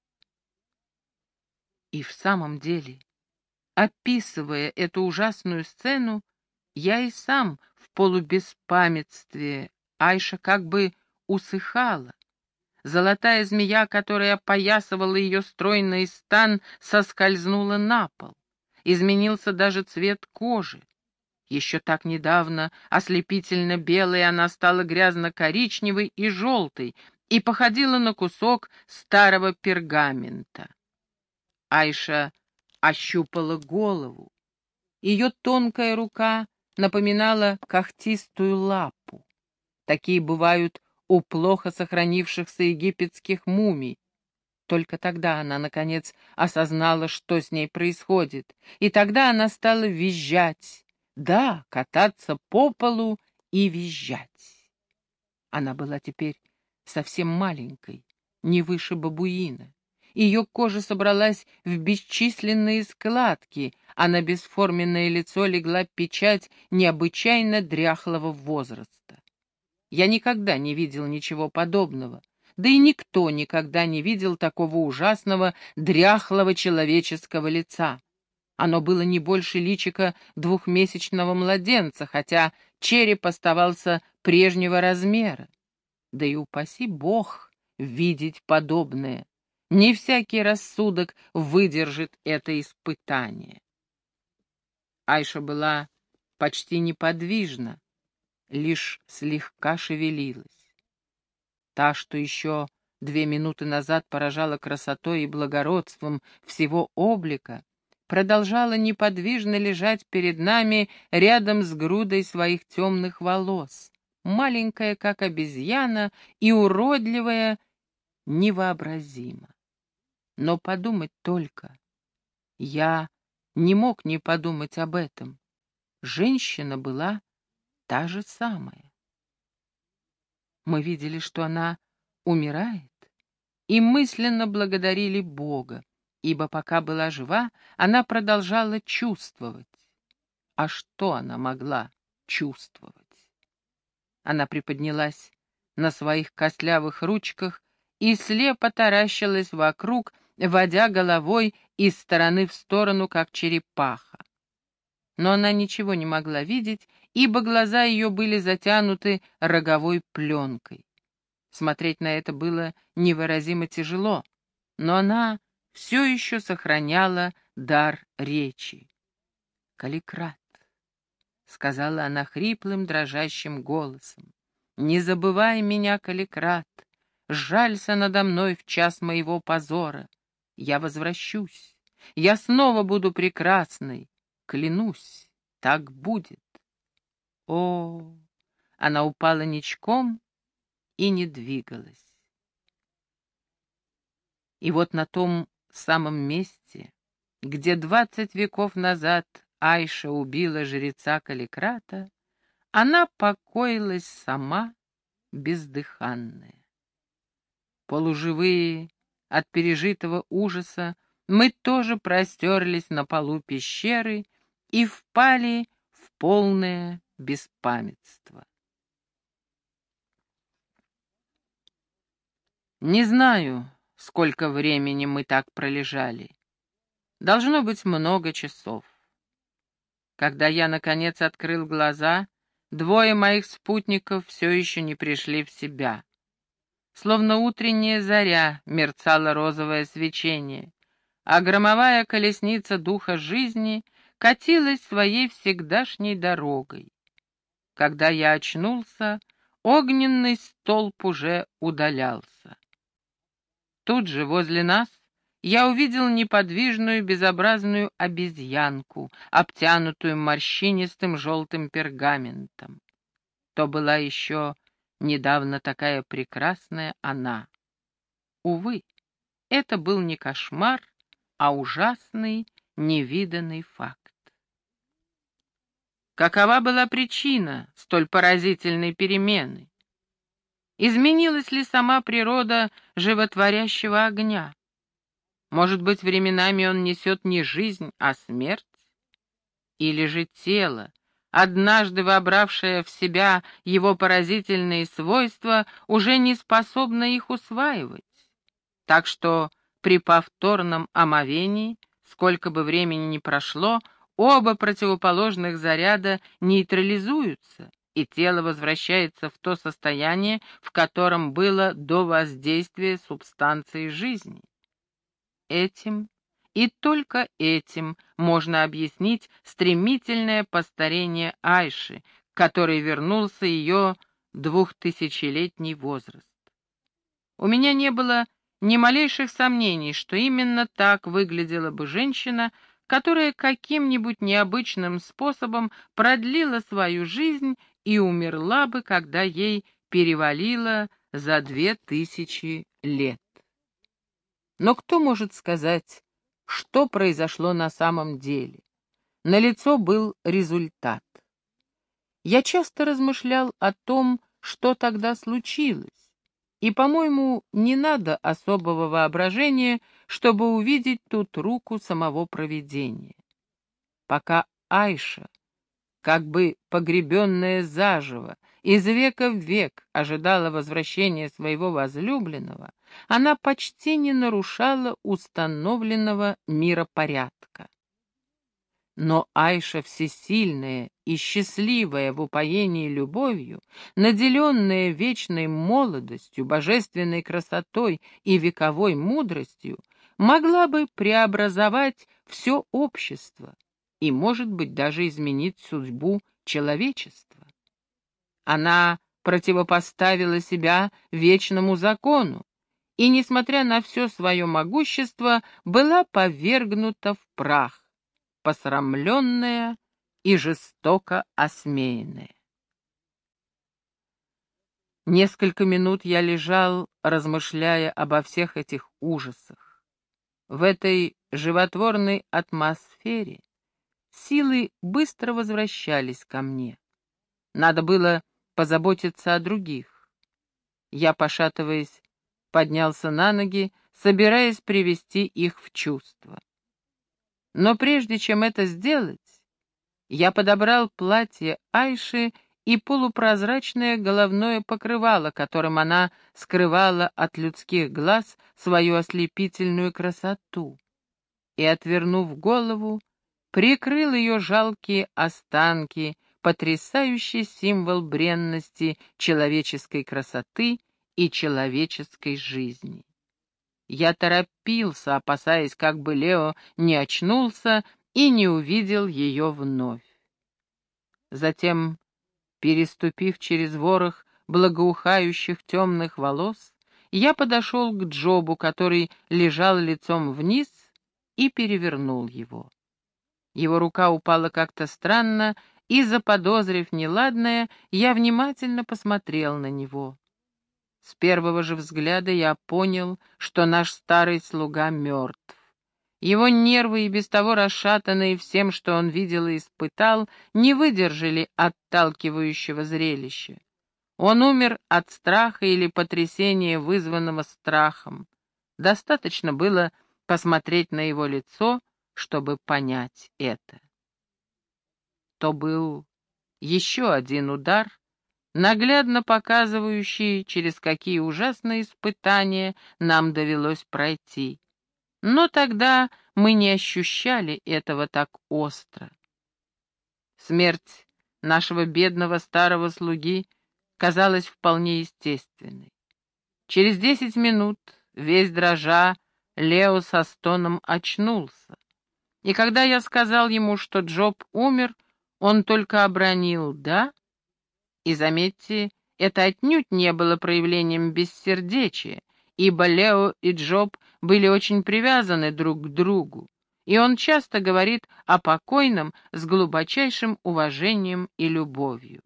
И в самом деле, описывая эту ужасную сцену, я и сам в полубеспамятстве. Айша как бы усыхала. Золотая змея, которая опоясывала ее стройный стан, соскользнула на пол. Изменился даже цвет кожи. Еще так недавно ослепительно белой она стала грязно-коричневой и желтой и походила на кусок старого пергамента. Айша ощупала голову. Ее тонкая рука напоминала когтистую лапу. Такие бывают у плохо сохранившихся египетских мумий. Только тогда она, наконец, осознала, что с ней происходит, и тогда она стала визжать. Да, кататься по полу и визжать. Она была теперь совсем маленькой, не выше бабуина. Ее кожа собралась в бесчисленные складки, а на бесформенное лицо легла печать необычайно дряхлого возраста. Я никогда не видел ничего подобного, да и никто никогда не видел такого ужасного дряхлого человеческого лица. Оно было не больше личика двухмесячного младенца, хотя череп оставался прежнего размера. Да и упаси Бог видеть подобное. Не всякий рассудок выдержит это испытание. Айша была почти неподвижна, лишь слегка шевелилась. Та, что еще две минуты назад поражала красотой и благородством всего облика, продолжала неподвижно лежать перед нами рядом с грудой своих темных волос, маленькая, как обезьяна, и уродливая невообразимо. Но подумать только. Я не мог не подумать об этом. Женщина была та же самая. Мы видели, что она умирает, и мысленно благодарили Бога, ибо пока была жива, она продолжала чувствовать. А что она могла чувствовать? Она приподнялась на своих костлявых ручках и слепо таращилась вокруг, водя головой из стороны в сторону, как черепаха. Но она ничего не могла видеть, ибо глаза ее были затянуты роговой пленкой. Смотреть на это было невыразимо тяжело, но она все еще сохраняла дар речи. «Каликрат», — сказала она хриплым, дрожащим голосом, — «не забывай меня, Каликрат, жалься надо мной в час моего позора. Я возвращусь, я снова буду прекрасной, клянусь, так будет». О, она упала ничком и не двигалась. И вот на том самом месте, где двадцать веков назад Айша убила жреца Каликрата, она покоилась сама, бездыханная. Полуживые от пережитого ужаса, мы тоже простерлись на полу пещеры и впали в полное беспамятство. Не знаю, сколько времени мы так пролежали. Должно быть много часов. Когда я, наконец, открыл глаза, двое моих спутников все еще не пришли в себя. Словно утренняя заря мерцало розовое свечение, а громовая колесница духа жизни катилась своей всегдашней дорогой. Когда я очнулся, огненный столб уже удалялся. Тут же, возле нас, я увидел неподвижную безобразную обезьянку, обтянутую морщинистым желтым пергаментом. То была еще недавно такая прекрасная она. Увы, это был не кошмар, а ужасный, невиданный факт. Какова была причина столь поразительной перемены? Изменилась ли сама природа животворящего огня? Может быть, временами он несет не жизнь, а смерть? Или же тело, однажды вобравшее в себя его поразительные свойства, уже не способно их усваивать? Так что при повторном омовении, сколько бы времени ни прошло, оба противоположных заряда нейтрализуются, и тело возвращается в то состояние, в котором было до воздействия субстанции жизни. Этим и только этим можно объяснить стремительное постарение Айши, к которой вернулся ее двухтысячелетний возраст. У меня не было ни малейших сомнений, что именно так выглядела бы женщина, которая каким-нибудь необычным способом продлила свою жизнь и умерла бы, когда ей перевалило за две тысячи лет. Но кто может сказать, что произошло на самом деле? Налицо был результат. Я часто размышлял о том, что тогда случилось, и, по-моему, не надо особого воображения, чтобы увидеть тут руку самого провидения. Пока Айша, как бы погребенная заживо, из века в век ожидала возвращения своего возлюбленного, она почти не нарушала установленного миропорядка. Но Айша, всесильная и счастливая в упоении любовью, наделенная вечной молодостью, божественной красотой и вековой мудростью, могла бы преобразовать все общество и, может быть, даже изменить судьбу человечества. Она противопоставила себя вечному закону и, несмотря на все свое могущество, была повергнута в прах, посрамленная и жестоко осмеянная. Несколько минут я лежал, размышляя обо всех этих ужасах. В этой животворной атмосфере силы быстро возвращались ко мне. Надо было позаботиться о других. Я, пошатываясь, поднялся на ноги, собираясь привести их в чувство. Но прежде чем это сделать, я подобрал платье Айши и полупрозрачное головное покрывало, которым она скрывала от людских глаз свою ослепительную красоту, и, отвернув голову, прикрыл ее жалкие останки, потрясающий символ бренности человеческой красоты и человеческой жизни. Я торопился, опасаясь, как бы Лео не очнулся и не увидел ее вновь. Затем, переступив через ворох благоухающих темных волос, я подошел к Джобу, который лежал лицом вниз, и перевернул его. Его рука упала как-то странно, и, заподозрив неладное, я внимательно посмотрел на него. С первого же взгляда я понял, что наш старый слуга мертв. Его нервы, и без того расшатанные всем, что он видел и испытал, не выдержали отталкивающего зрелища. Он умер от страха или потрясения, вызванного страхом. Достаточно было посмотреть на его лицо, чтобы понять это. То был еще один удар, наглядно показывающий, через какие ужасные испытания нам довелось пройти. Но тогда мы не ощущали этого так остро. Смерть нашего бедного старого слуги казалась вполне естественной. Через десять минут, весь дрожа, Лео со стоном очнулся. И когда я сказал ему, что Джоб умер, он только обронил «да». И, заметьте, это отнюдь не было проявлением бессердечия, ибо Лео и Джоб были очень привязаны друг к другу, и он часто говорит о покойном с глубочайшим уважением и любовью.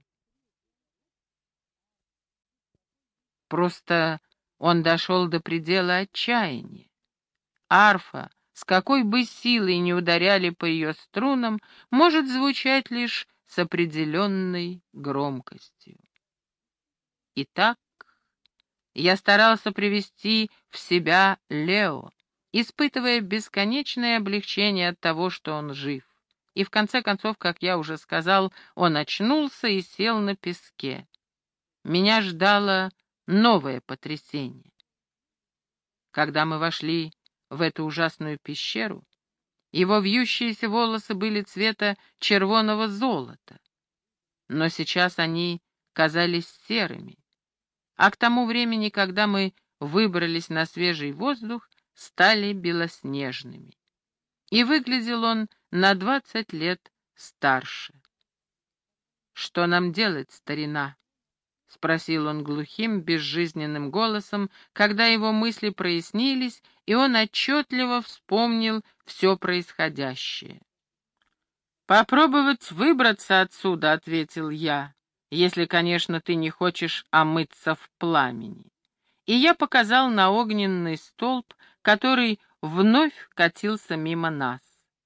Просто он дошел до предела отчаяния. Арфа, с какой бы силой ни ударяли по ее струнам, может звучать лишь с определенной громкостью. Итак, я старался привести в себя Лео, испытывая бесконечное облегчение от того, что он жив. И в конце концов, как я уже сказал, он очнулся и сел на песке. Меня ждало новое потрясение. Когда мы вошли в эту ужасную пещеру, его вьющиеся волосы были цвета червоного золота, но сейчас они казались серыми, а к тому времени, когда мы выбрались на свежий воздух, стали белоснежными. И выглядел он на двадцать лет старше. «Что нам делать, старина?» — спросил он глухим, безжизненным голосом, когда его мысли прояснились, и он отчетливо вспомнил все происходящее. «Попробовать выбраться отсюда», — ответил я, «если, конечно, ты не хочешь омыться в пламени». И я показал на огненный столб, который вновь катился мимо нас.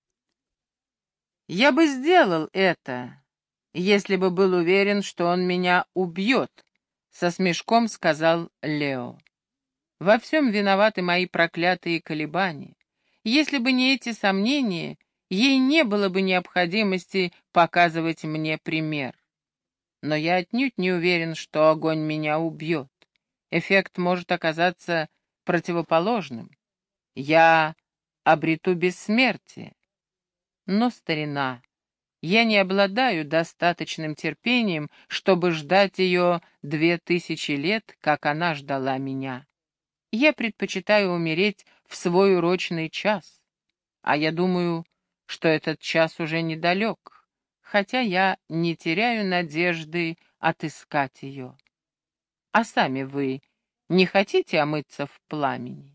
«Я бы сделал это, если бы был уверен, что он меня убьет», — со смешком сказал Лео. «Во всем виноваты мои проклятые колебания. Если бы не эти сомнения, ей не было бы необходимости показывать мне пример. Но я отнюдь не уверен, что огонь меня убьет. Эффект может оказаться противоположным. Я обрету бессмертие. Но, старина, я не обладаю достаточным терпением, чтобы ждать ее две тысячи лет, как она ждала меня. Я предпочитаю умереть в свой урочный час, а я думаю, что этот час уже недалек, хотя я не теряю надежды отыскать ее. А сами вы не хотите омыться в пламени?»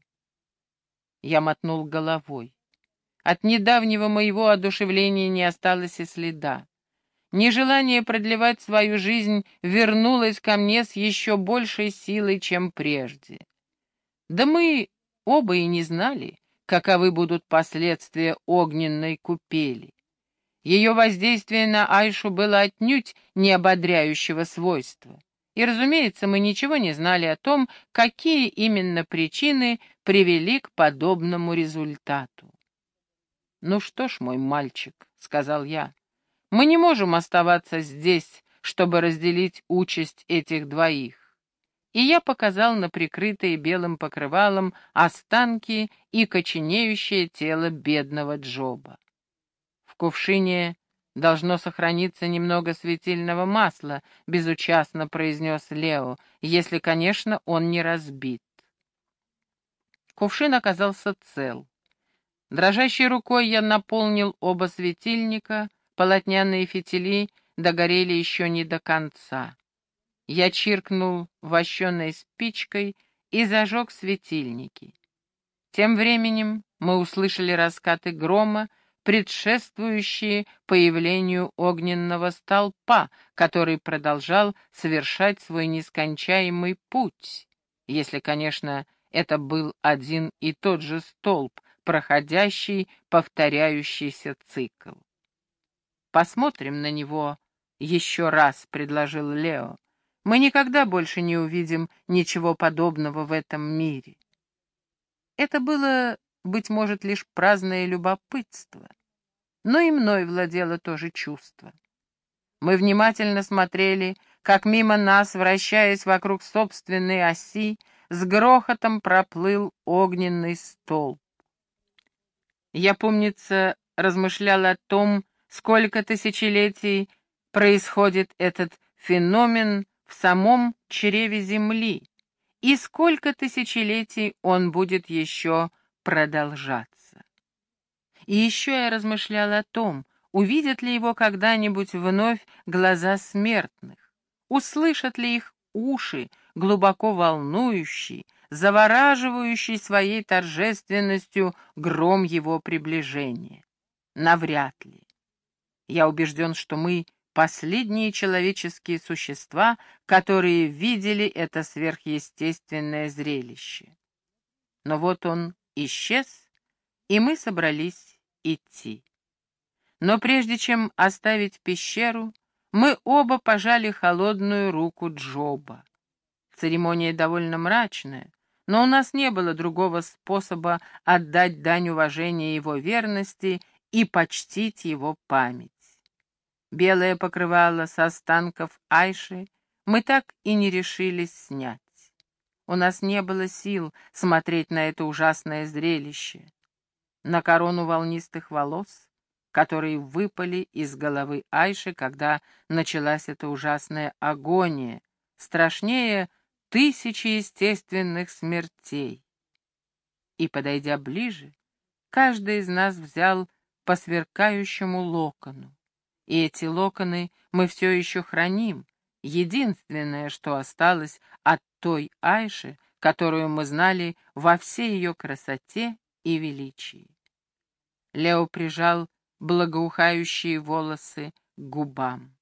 Я мотнул головой. От недавнего моего одушевления не осталось и следа. Нежелание продлевать свою жизнь вернулось ко мне с еще большей силой, чем прежде. Да мы оба и не знали, каковы будут последствия огненной купели. Ее воздействие на Айшу было отнюдь не ободряющего свойства. И, разумеется, мы ничего не знали о том, какие именно причины привели к подобному результату. «Ну что ж, мой мальчик», — сказал я, — «мы не можем оставаться здесь, чтобы разделить участь этих двоих». И я показал на прикрытые белым покрывалом останки и коченеющее тело бедного Джоба. «В кувшине должно сохраниться немного светильного масла», — безучастно произнес Лео, «если, конечно, он не разбит». Кувшин оказался цел. Дрожащей рукой я наполнил оба светильника, полотняные фитили догорели еще не до конца. Я чиркнул вощеной спичкой и зажег светильники. Тем временем мы услышали раскаты грома, предшествующие появлению огненного столпа, который продолжал совершать свой нескончаемый путь, если, конечно, это был один и тот же столб, проходящий повторяющийся цикл. «Посмотрим на него еще раз», — предложил Лео. «Мы никогда больше не увидим ничего подобного в этом мире». Это было, быть может, лишь праздное любопытство, но и мной владело то же чувство. Мы внимательно смотрели, как мимо нас, вращаясь вокруг собственной оси, с грохотом проплыл огненный столб. Я, помнится, размышлял о том, сколько тысячелетий происходит этот феномен в самом чреве Земли, и сколько тысячелетий он будет еще продолжаться. И еще я размышлял о том, увидят ли его когда-нибудь вновь глаза смертных, услышат ли их уши, глубоко волнующий, завораживающий своей торжественностью гром его приближения. Навряд ли. Я убежден, что мы последние человеческие существа, которые видели это сверхъестественное зрелище. Но вот он исчез, и мы собрались идти. Но прежде чем оставить пещеру, мы оба пожали холодную руку Джоба. Церемония довольно мрачная, но у нас не было другого способа отдать дань уважения его верности и почтить его память. Белое покрывало с останков Айши мы так и не решились снять. У нас не было сил смотреть на это ужасное зрелище, на корону волнистых волос, которые выпали из головы Айши, когда началась эта ужасная агония, страшнее тысячи естественных смертей. И, подойдя ближе, каждый из нас взял по сверкающему локону. И эти локоны мы все еще храним, единственное, что осталось от той Айши, которую мы знали во всей ее красоте и величии. Лео прижал благоухающие волосы к губам.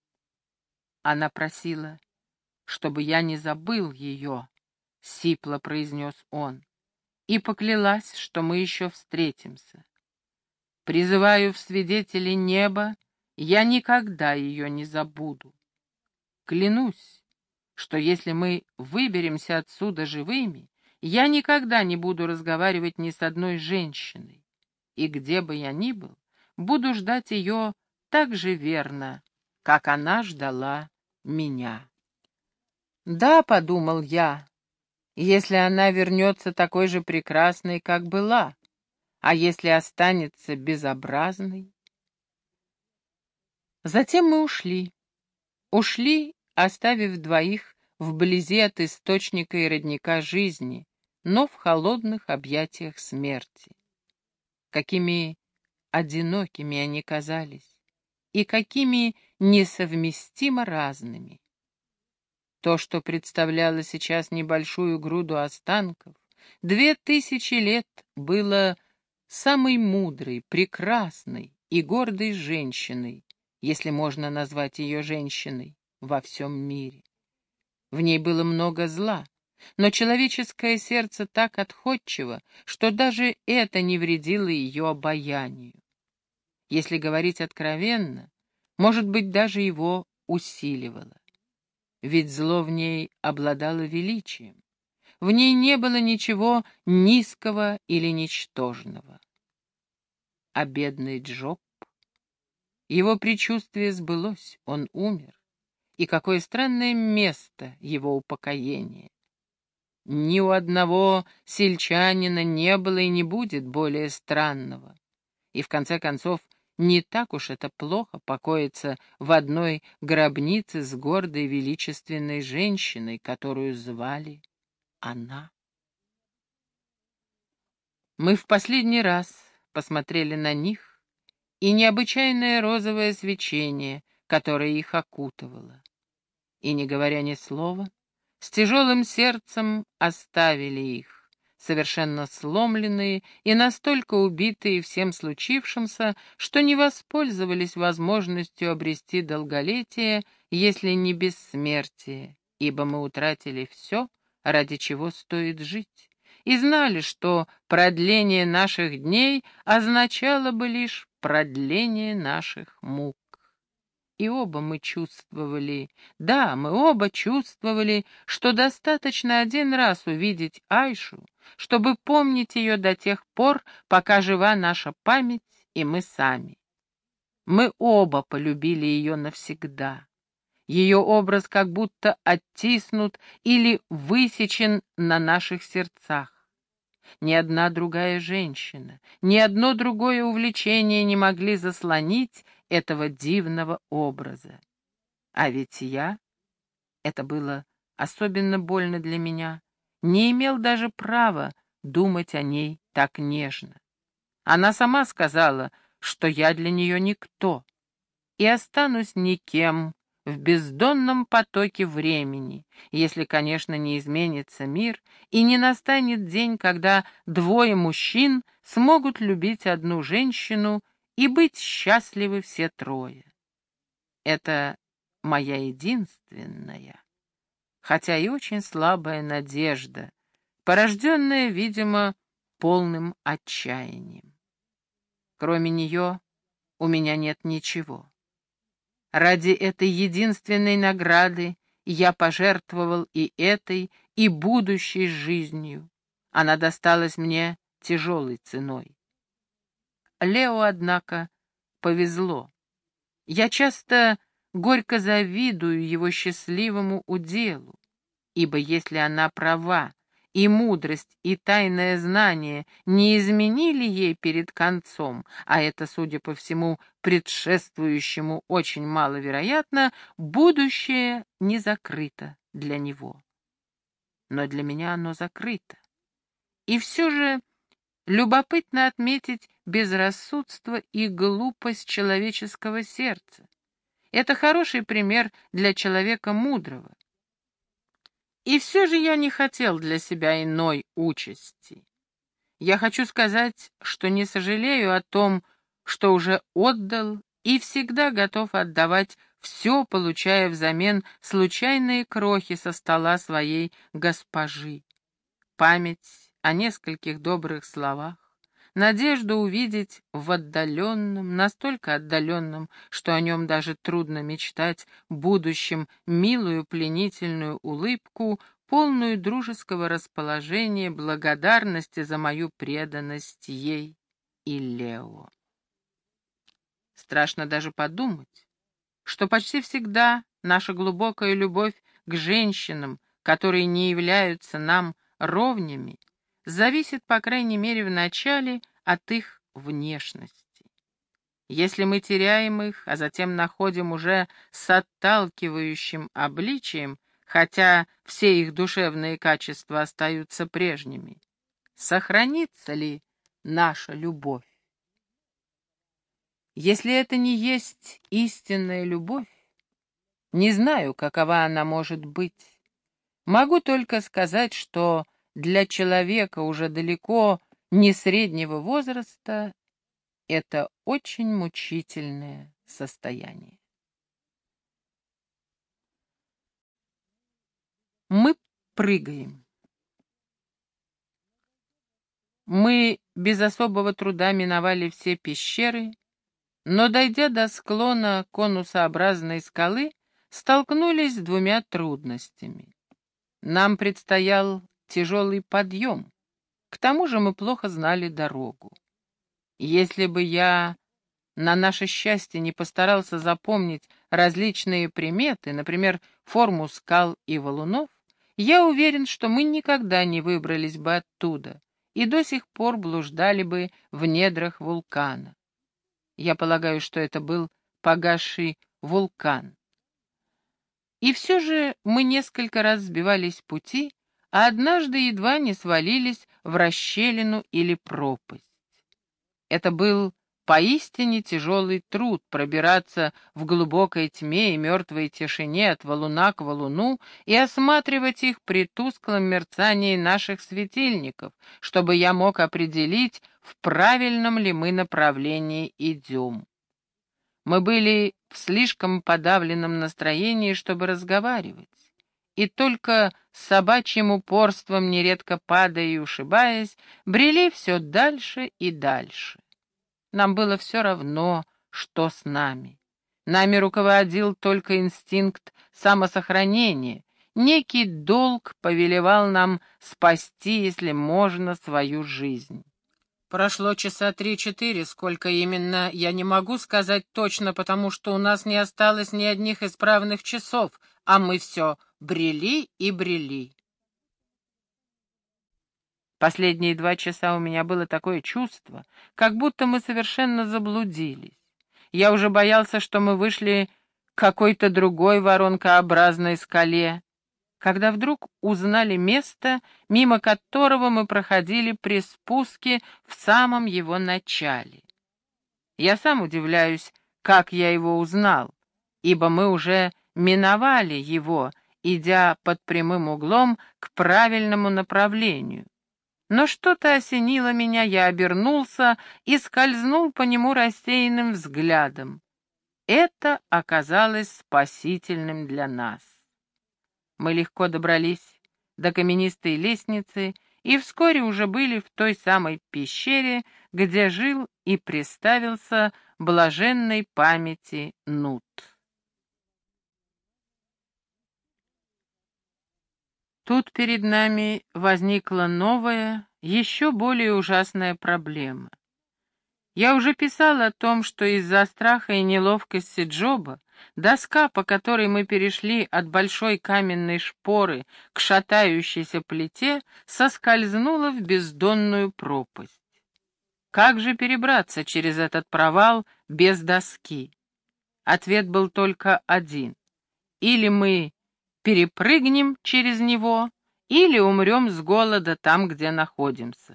Она просила, чтобы я не забыл ее, — сипло произнес он, — и поклялась, что мы еще встретимся. Призываю в свидетели неба, я никогда ее не забуду. Клянусь, что если мы выберемся отсюда живыми, я никогда не буду разговаривать ни с одной женщиной, и где бы я ни был, буду ждать ее так же верно, как она ждала меня. Да, — подумал я, — если она вернется такой же прекрасной, как была, а если останется безобразной? Затем мы ушли. Ушли, оставив двоих вблизи от источника и родника жизни, но в холодных объятиях смерти. Какими одинокими они казались, и какими несовместимо разными. То, что представляло сейчас небольшую груду останков, две тысячи лет было самой мудрой, прекрасной и гордой женщиной, если можно назвать ее женщиной, во всем мире. В ней было много зла, но человеческое сердце так отходчиво, что даже это не вредило ее обаянию. Если говорить откровенно, может быть, даже его усиливало. Ведь зло в ней обладало величием. В ней не было ничего низкого или ничтожного. А бедный Джоб? Его предчувствие сбылось, он умер. И какое странное место его упокоения. Ни у одного сельчанина не было и не будет более странного. И в конце концов, не так уж это плохо покоиться в одной гробнице с гордой величественной женщиной, которую звали она. Мы в последний раз посмотрели на них, и необычайное розовое свечение, которое их окутывало. И, не говоря ни слова, с тяжелым сердцем оставили их, совершенно сломленные и настолько убитые всем случившимся, что не воспользовались возможностью обрести долголетие, если не бессмертие, ибо мы утратили все, ради чего стоит жить, и знали, что продление наших дней означало бы лишь продление наших мук. И оба мы чувствовали, да, мы оба чувствовали, что достаточно один раз увидеть Айшу, чтобы помнить ее до тех пор, пока жива наша память и мы сами. Мы оба полюбили ее навсегда. Ее образ как будто оттиснут или высечен на наших сердцах. Ни одна другая женщина, ни одно другое увлечение не могли заслонить этого дивного образа. А ведь я, это было особенно больно для меня, не имел даже права думать о ней так нежно. Она сама сказала, что я для нее никто, и останусь никем в бездонном потоке времени, если, конечно, не изменится мир и не настанет день, когда двое мужчин смогут любить одну женщину и быть счастливы все трое. Это моя единственная, хотя и очень слабая надежда, порожденная, видимо, полным отчаянием. Кроме нее у меня нет ничего. Ради этой единственной награды я пожертвовал и этой, и будущей жизнью. Она досталась мне тяжелой ценой. Лео, однако, повезло. Я часто горько завидую его счастливому уделу, ибо если она права, и мудрость, и тайное знание не изменили ей перед концом, а это, судя по всему, предшествующему очень маловероятно, будущее не закрыто для него. Но для меня оно закрыто. И все же любопытно отметить безрассудство и глупость человеческого сердца. Это хороший пример для человека мудрого. И все же я не хотел для себя иной участи. Я хочу сказать, что не сожалею о том, что уже отдал, и всегда готов отдавать все, получая взамен случайные крохи со стола своей госпожи. Память о нескольких добрых словах, надежду увидеть в отдаленном, настолько отдаленном, что о нем даже трудно мечтать, будущем милую пленительную улыбку, полную дружеского расположения, благодарности за мою преданность ей и Лео. Страшно даже подумать, что почти всегда наша глубокая любовь к женщинам, которые не являются нам ровнями, зависит, по крайней мере, в начале от их внешности. Если мы теряем их, а затем находим уже с отталкивающим обличием, хотя все их душевные качества остаются прежними, сохранится ли наша любовь? Если это не есть истинная любовь, не знаю, какова она может быть. Могу только сказать, что для человека уже далеко не среднего возраста это очень мучительное состояние. Мы прыгаем. Мы без особого труда миновали все пещеры, но, дойдя до склона конусообразной скалы, столкнулись с двумя трудностями. Нам предстоял тяжелый подъем, к тому же мы плохо знали дорогу. Если бы я на наше счастье не постарался запомнить различные приметы, например, форму скал и валунов, я уверен, что мы никогда не выбрались бы оттуда и до сих пор блуждали бы в недрах вулкана. Я полагаю, что это был погасший вулкан. И все же мы несколько раз сбивались с пути, а однажды едва не свалились в расщелину или пропасть. Это был поистине тяжелый труд пробираться в глубокой тьме и мертвой тишине от валуна к валуну и осматривать их при тусклом мерцании наших светильников, чтобы я мог определить, в правильном ли мы направлении идем. Мы были в слишком подавленном настроении, чтобы разговаривать, и только с собачьим упорством, нередко падая и ушибаясь, брели все дальше и дальше. Нам было все равно, что с нами. Нами руководил только инстинкт самосохранения, некий долг повелевал нам спасти, если можно, свою жизнь. Прошло часа три-четыре, сколько именно, я не могу сказать точно, потому что у нас не осталось ни одних исправных часов, а мы все брели и брели. Последние два часа у меня было такое чувство, как будто мы совершенно заблудились. Я уже боялся, что мы вышли к какой-то другой воронкообразной скале, когда вдруг узнали место, мимо которого мы проходили при спуске в самом его начале. Я сам удивляюсь, как я его узнал, ибо мы уже миновали его, идя под прямым углом к правильному направлению. Но что-то осенило меня, я обернулся и скользнул по нему рассеянным взглядом. Это оказалось спасительным для нас. Мы легко добрались до каменистой лестницы и вскоре уже были в той самой пещере, где жил и приставился блаженной памяти Нут. Тут перед нами возникла новая, еще более ужасная проблема. Я уже писал о том, что из-за страха и неловкости Джоба доска, по которой мы перешли от большой каменной шпоры к шатающейся плите, соскользнула в бездонную пропасть. Как же перебраться через этот провал без доски? Ответ был только один. Или мы перепрыгнем через него, или умрем с голода там, где находимся.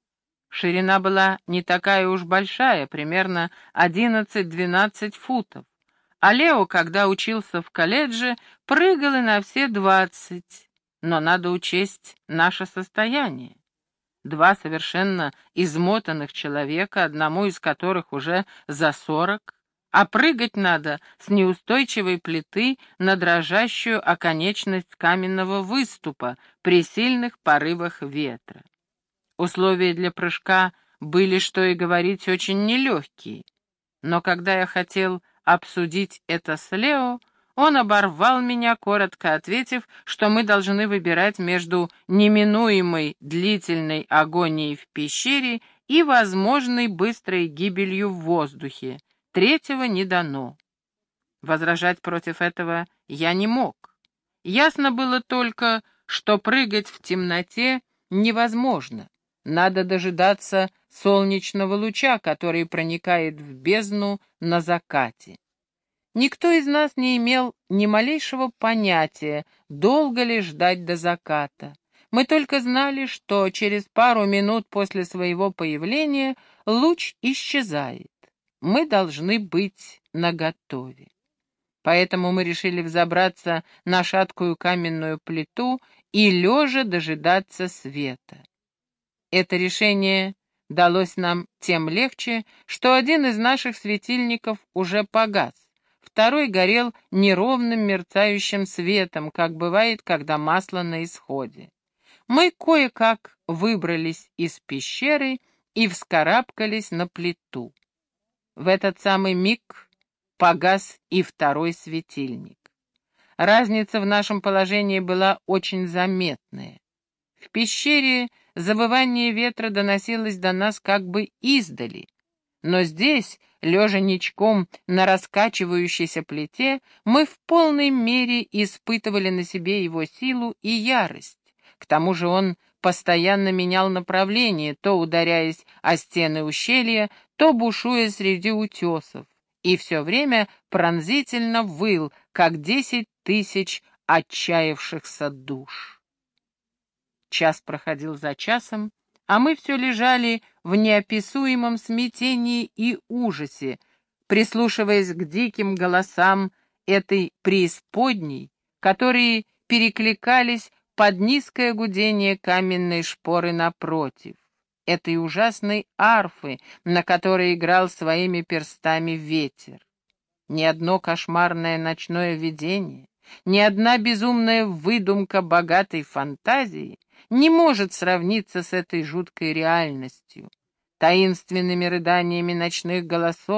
Ширина была не такая уж большая, примерно одиннадцать-двенадцать футов. А Лео, когда учился в колледже, прыгал и на все двадцать. Но надо учесть наше состояние. Два совершенно измотанных человека, одному из которых уже за сорок, а прыгать надо с неустойчивой плиты на дрожащую оконечность каменного выступа при сильных порывах ветра. Условия для прыжка были, что и говорить, очень нелегкие. Но когда я хотел обсудить это с Лео, он оборвал меня, коротко ответив, что мы должны выбирать между неминуемой длительной агонией в пещере и возможной быстрой гибелью в воздухе. Третьего не дано. Возражать против этого я не мог. Ясно было только, что прыгать в темноте невозможно. Надо дожидаться солнечного луча, который проникает в бездну на закате. Никто из нас не имел ни малейшего понятия, долго ли ждать до заката. Мы только знали, что через пару минут после своего появления луч исчезает. Мы должны быть наготове. Поэтому мы решили взобраться на шаткую каменную плиту и лежа дожидаться света. Это решение далось нам тем легче, что один из наших светильников уже погас, второй горел неровным мерцающим светом, как бывает, когда масло на исходе. Мы кое-как выбрались из пещеры и вскарабкались на плиту. В этот самый миг погас и второй светильник. Разница в нашем положении была очень заметная. В пещере завывание ветра доносилось до нас как бы издали, но здесь, лежа ничком на раскачивающейся плите, мы в полной мере испытывали на себе его силу и ярость. К тому же он постоянно менял направление, то ударяясь о стены ущелья, то бушуя среди утесов, и все время пронзительно выл, как десять тысяч отчаявшихся душ. Час проходил за часом, а мы все лежали в неописуемом смятении и ужасе, прислушиваясь к диким голосам этой преисподней, которые перекликались под низкое гудение каменной шпоры напротив, этой ужасной арфы, на которой играл своими перстами ветер. Ни одно кошмарное ночное видение, ни одна безумная выдумка богатой фантазии не может сравниться с этой жуткой реальностью, таинственными рыданиями ночных голосов,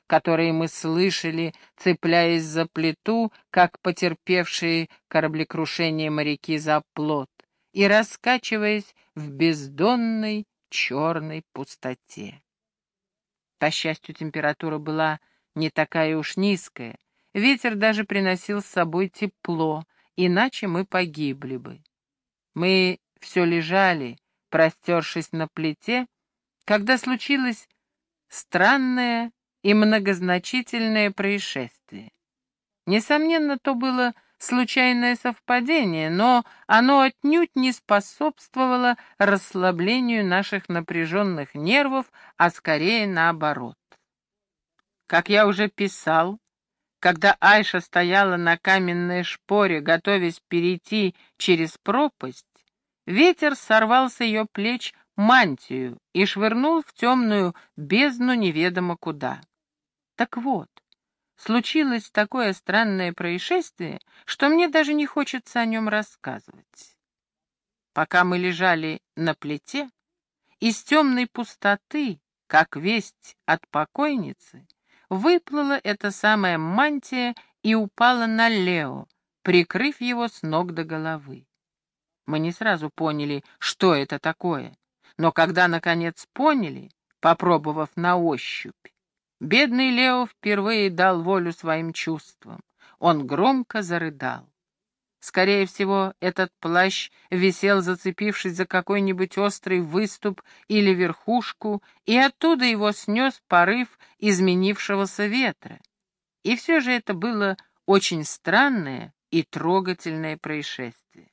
которые мы слышали, цепляясь за плиту, как потерпевшие кораблекрушение моряки за плот, и раскачиваясь в бездонной черной пустоте. По счастью, температура была не такая уж низкая, ветер даже приносил с собой тепло, иначе мы погибли бы. Мы все лежали, простершись на плите, когда случилось странное и многозначительное происшествие. Несомненно, то было случайное совпадение, но оно отнюдь не способствовало расслаблению наших напряженных нервов, а скорее наоборот. Как я уже писал, когда Айша стояла на каменной шпоре, готовясь перейти через пропасть, ветер сорвал с ее плеч мантию и швырнул в темную бездну неведомо куда. Так вот, случилось такое странное происшествие, что мне даже не хочется о нем рассказывать. Пока мы лежали на плите, из темной пустоты, как весть от покойницы, выплыла эта самая мантия и упала на Лео, прикрыв его с ног до головы. Мы не сразу поняли, что это такое, но когда, наконец, поняли, попробовав на ощупь, бедный Лео впервые дал волю своим чувствам. Он громко зарыдал. Скорее всего, этот плащ висел, зацепившись за какой-нибудь острый выступ или верхушку, и оттуда его снес порыв изменившегося ветра. И все же это было очень странное и трогательное происшествие.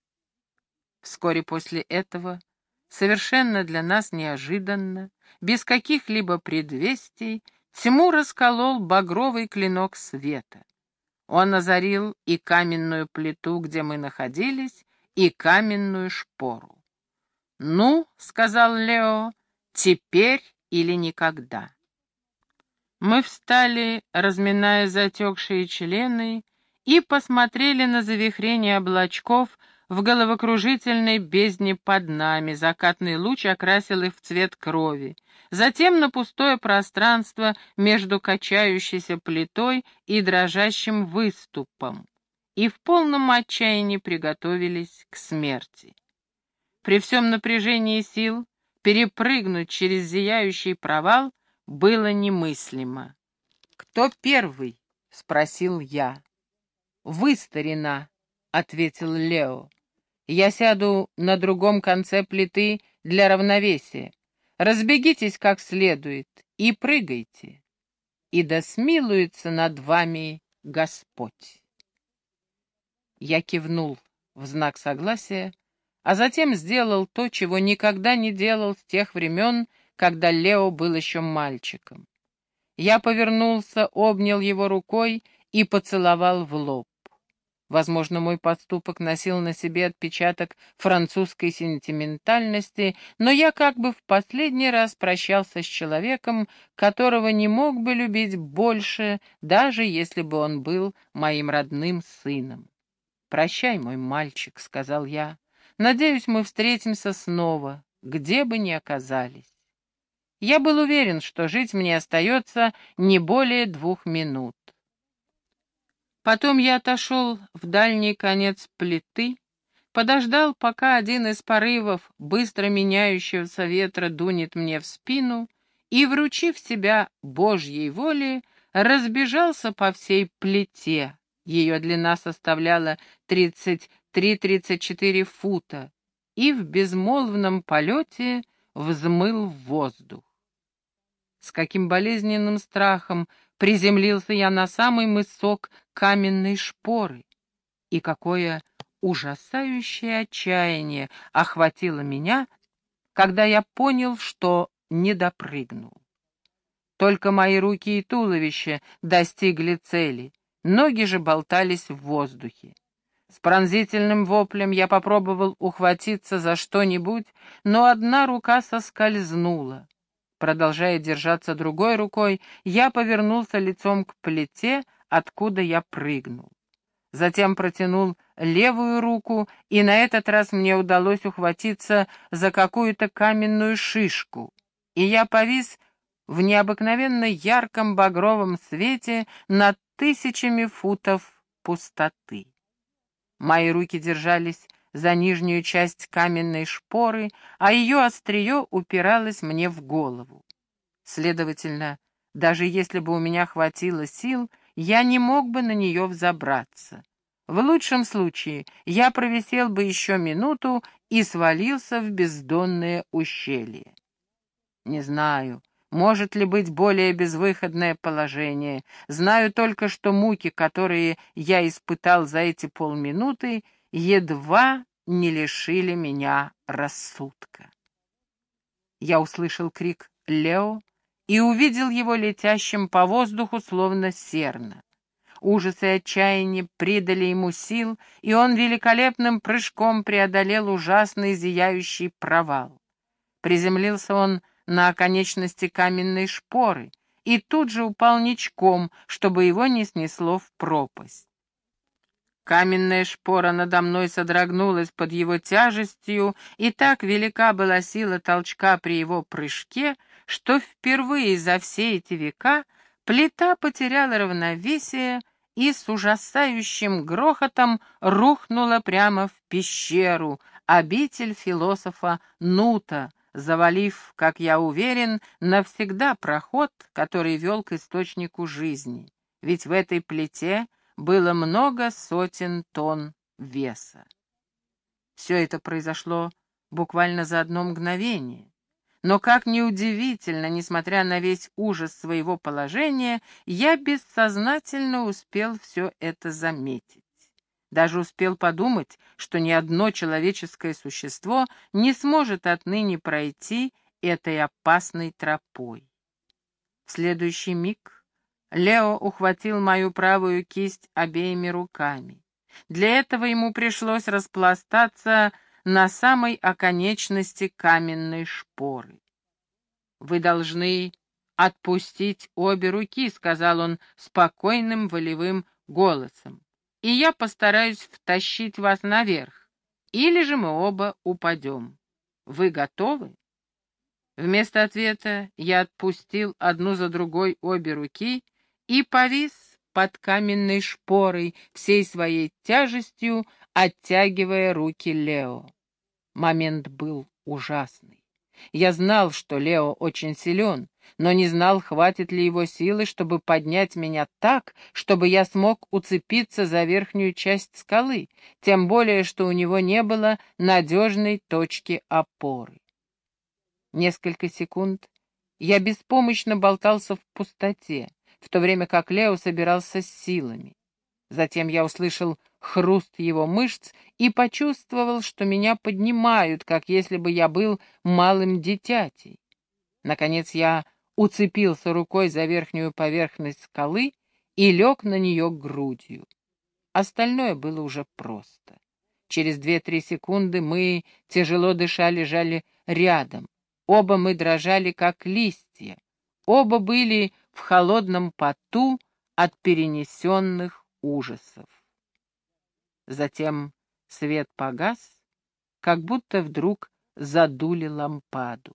Вскоре после этого, совершенно для нас неожиданно, без каких-либо предвестий, тьму расколол багровый клинок света. Он озарил и каменную плиту, где мы находились, и каменную шпору. «Ну, — сказал Лео, — теперь или никогда». Мы встали, разминая затекшие члены, и посмотрели на завихрение облачков в головокружительной бездне под нами. Закатный луч окрасил их в цвет крови. Затем на пустое пространство между качающейся плитой и дрожащим выступом. И в полном отчаянии приготовились к смерти. При всем напряжении сил перепрыгнуть через зияющий провал было немыслимо. «Кто первый?» — спросил я. «Вы, старина», — ответил Лео. «Я сяду на другом конце плиты для равновесия. Разбегитесь как следует и прыгайте, и да смилуется над вами Господь». Я кивнул в знак согласия, а затем сделал то, чего никогда не делал с тех времен, когда Лео был еще мальчиком. Я повернулся, обнял его рукой и поцеловал в лоб. Возможно, мой поступок носил на себе отпечаток французской сентиментальности, но я как бы в последний раз прощался с человеком, которого не мог бы любить больше, даже если бы он был моим родным сыном. «Прощай, мой мальчик», — сказал я. «Надеюсь, мы встретимся снова, где бы ни оказались». Я был уверен, что жить мне остается не более двух минут. Потом я отошел в дальний конец плиты, подождал, пока один из порывов быстро меняющегося ветра дунет мне в спину, и, вручив себя Божьей воле, разбежался по всей плите. Ее длина составляла тридцать три — тридцать четыре фута, и в безмолвном полете взмыл в воздух. С каким болезненным страхом приземлился я на самый мысок каменной шпоры, и какое ужасающее отчаяние охватило меня, когда я понял, что не допрыгнул. Только мои руки и туловище достигли цели, ноги же болтались в воздухе. С пронзительным воплем я попробовал ухватиться за что-нибудь, но одна рука соскользнула. Продолжая держаться другой рукой, я повернулся лицом к плите, откуда я прыгнул. Затем протянул левую руку, и на этот раз мне удалось ухватиться за какую-то каменную шишку, и я повис в необыкновенно ярком багровом свете над тысячами футов пустоты. Мои руки держались за нижнюю часть каменной шпоры, а ее острие упиралось мне в голову. Следовательно, даже если бы у меня хватило сил, я не мог бы на нее взобраться. В лучшем случае я провисел бы еще минуту и свалился в бездонное ущелье. Не знаю, может ли быть более безвыходное положение. Знаю только, что муки, которые я испытал за эти полминуты, едва не лишили меня рассудка. Я услышал крик «Лео» и увидел его летящим по воздуху, словно серна. Ужас и отчаяние придали ему сил, и он великолепным прыжком преодолел ужасный зияющий провал. Приземлился он на оконечности каменной шпоры и тут же упал ничком, чтобы его не снесло в пропасть. Каменная шпора надо мной содрогнулась под его тяжестью, и так велика была сила толчка при его прыжке, что впервые за все эти века плита потеряла равновесие и с ужасающим грохотом рухнула прямо в пещеру, обитель философа Нута, завалив, как я уверен, навсегда проход, который вел к источнику жизни. Ведь в этой плите было много сотен тонн веса. Все это произошло буквально за одно мгновение. Но, как ни удивительно, несмотря на весь ужас своего положения, я бессознательно успел все это заметить. Даже успел подумать, что ни одно человеческое существо не сможет отныне пройти этой опасной тропой. В следующий миг Лео ухватил мою правую кисть обеими руками. Для этого ему пришлось распластаться на самой оконечности каменной шпоры. «Вы должны отпустить обе руки», — сказал он спокойным волевым голосом, «и я постараюсь втащить вас наверх, или же мы оба упадем. Вы готовы?» Вместо ответа я отпустил одну за другой обе руки и повис под каменной шпорой, всей своей тяжестью оттягивая руки Лео. Момент был ужасный. Я знал, что Лео очень силен, но не знал, хватит ли его силы, чтобы поднять меня так, чтобы я смог уцепиться за верхнюю часть скалы, тем более, что у него не было надежной точки опоры. Несколько секунд я беспомощно болтался в пустоте, в то время как Лео собирался с силами. Затем я услышал хруст его мышц и почувствовал, что меня поднимают, как если бы я был малым дитятей. Наконец я уцепился рукой за верхнюю поверхность скалы и лег на нее грудью. Остальное было уже просто. Через две-три секунды мы, тяжело дыша, лежали рядом. Оба мы дрожали, как листья. Оба были в холодном поту от перенесенных ужасов. Затем свет погас, как будто вдруг задули лампаду.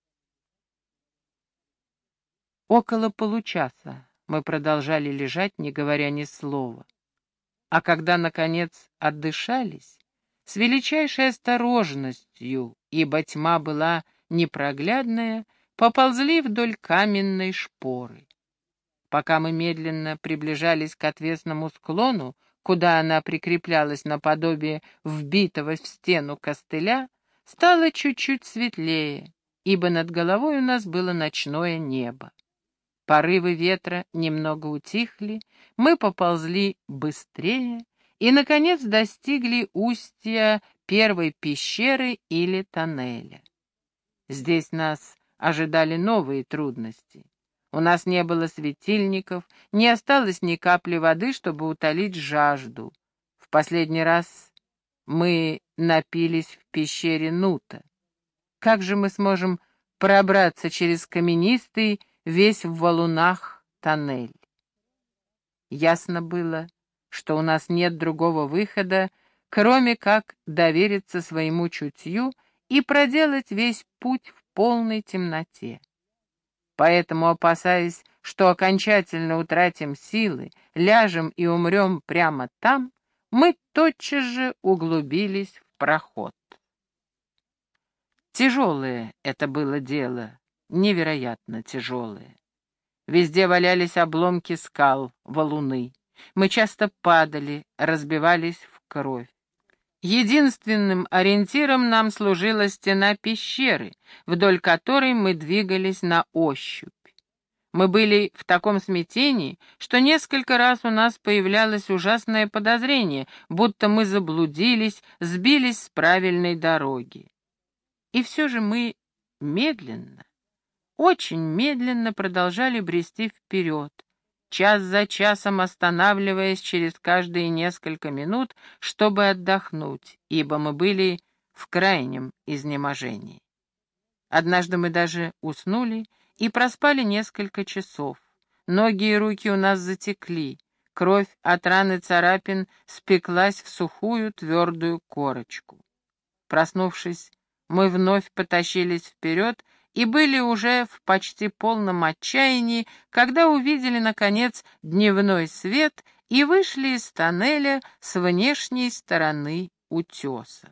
Около получаса мы продолжали лежать, не говоря ни слова. А когда, наконец, отдышались, с величайшей осторожностью, ибо тьма была непроглядная, поползли вдоль каменной шпоры. Пока мы медленно приближались к отвесному склону, куда она прикреплялась наподобие вбитого в стену костыля, стало чуть-чуть светлее, ибо над головой у нас было ночное небо. Порывы ветра немного утихли, мы поползли быстрее и, наконец, достигли устья первой пещеры или тоннеля. Здесь нас ожидали новые трудности. У нас не было светильников, не осталось ни капли воды, чтобы утолить жажду. В последний раз мы напились в пещере Нута. Как же мы сможем пробраться через каменистый, весь в валунах, тоннель? Ясно было, что у нас нет другого выхода, кроме как довериться своему чутью и проделать весь путь в полной темноте. Поэтому, опасаясь, что окончательно утратим силы, ляжем и умрем прямо там, мы тотчас же углубились в проход. Тяжелое это было дело, невероятно тяжелое. Везде валялись обломки скал, валуны. Мы часто падали, разбивались в кровь. Единственным ориентиром нам служила стена пещеры, вдоль которой мы двигались на ощупь. Мы были в таком смятении, что несколько раз у нас появлялось ужасное подозрение, будто мы заблудились, сбились с правильной дороги. И все же мы медленно, очень медленно продолжали брести вперед, час за часом останавливаясь через каждые несколько минут, чтобы отдохнуть, ибо мы были в крайнем изнеможении. Однажды мы даже уснули и проспали несколько часов. Ноги и руки у нас затекли, кровь от ран и царапин спеклась в сухую твердую корочку. Проснувшись, мы вновь потащились вперед и были уже в почти полном отчаянии, когда увидели, наконец, дневной свет и вышли из тоннеля с внешней стороны утеса.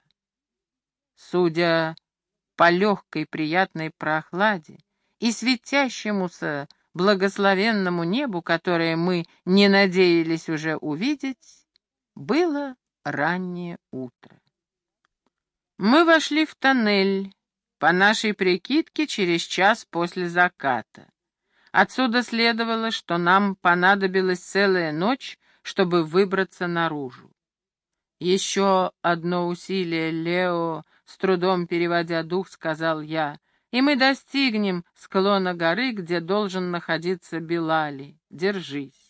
Судя по легкой приятной прохладе и светящемуся благословенному небу, которое мы не надеялись уже увидеть, было раннее утро. Мы вошли в тоннель, по нашей прикидке, через час после заката. Отсюда следовало, что нам понадобилась целая ночь, чтобы выбраться наружу. «Еще одно усилие, Лео», — с трудом переводя дух, сказал я, «и мы достигнем склона горы, где должен находиться Билали. Держись».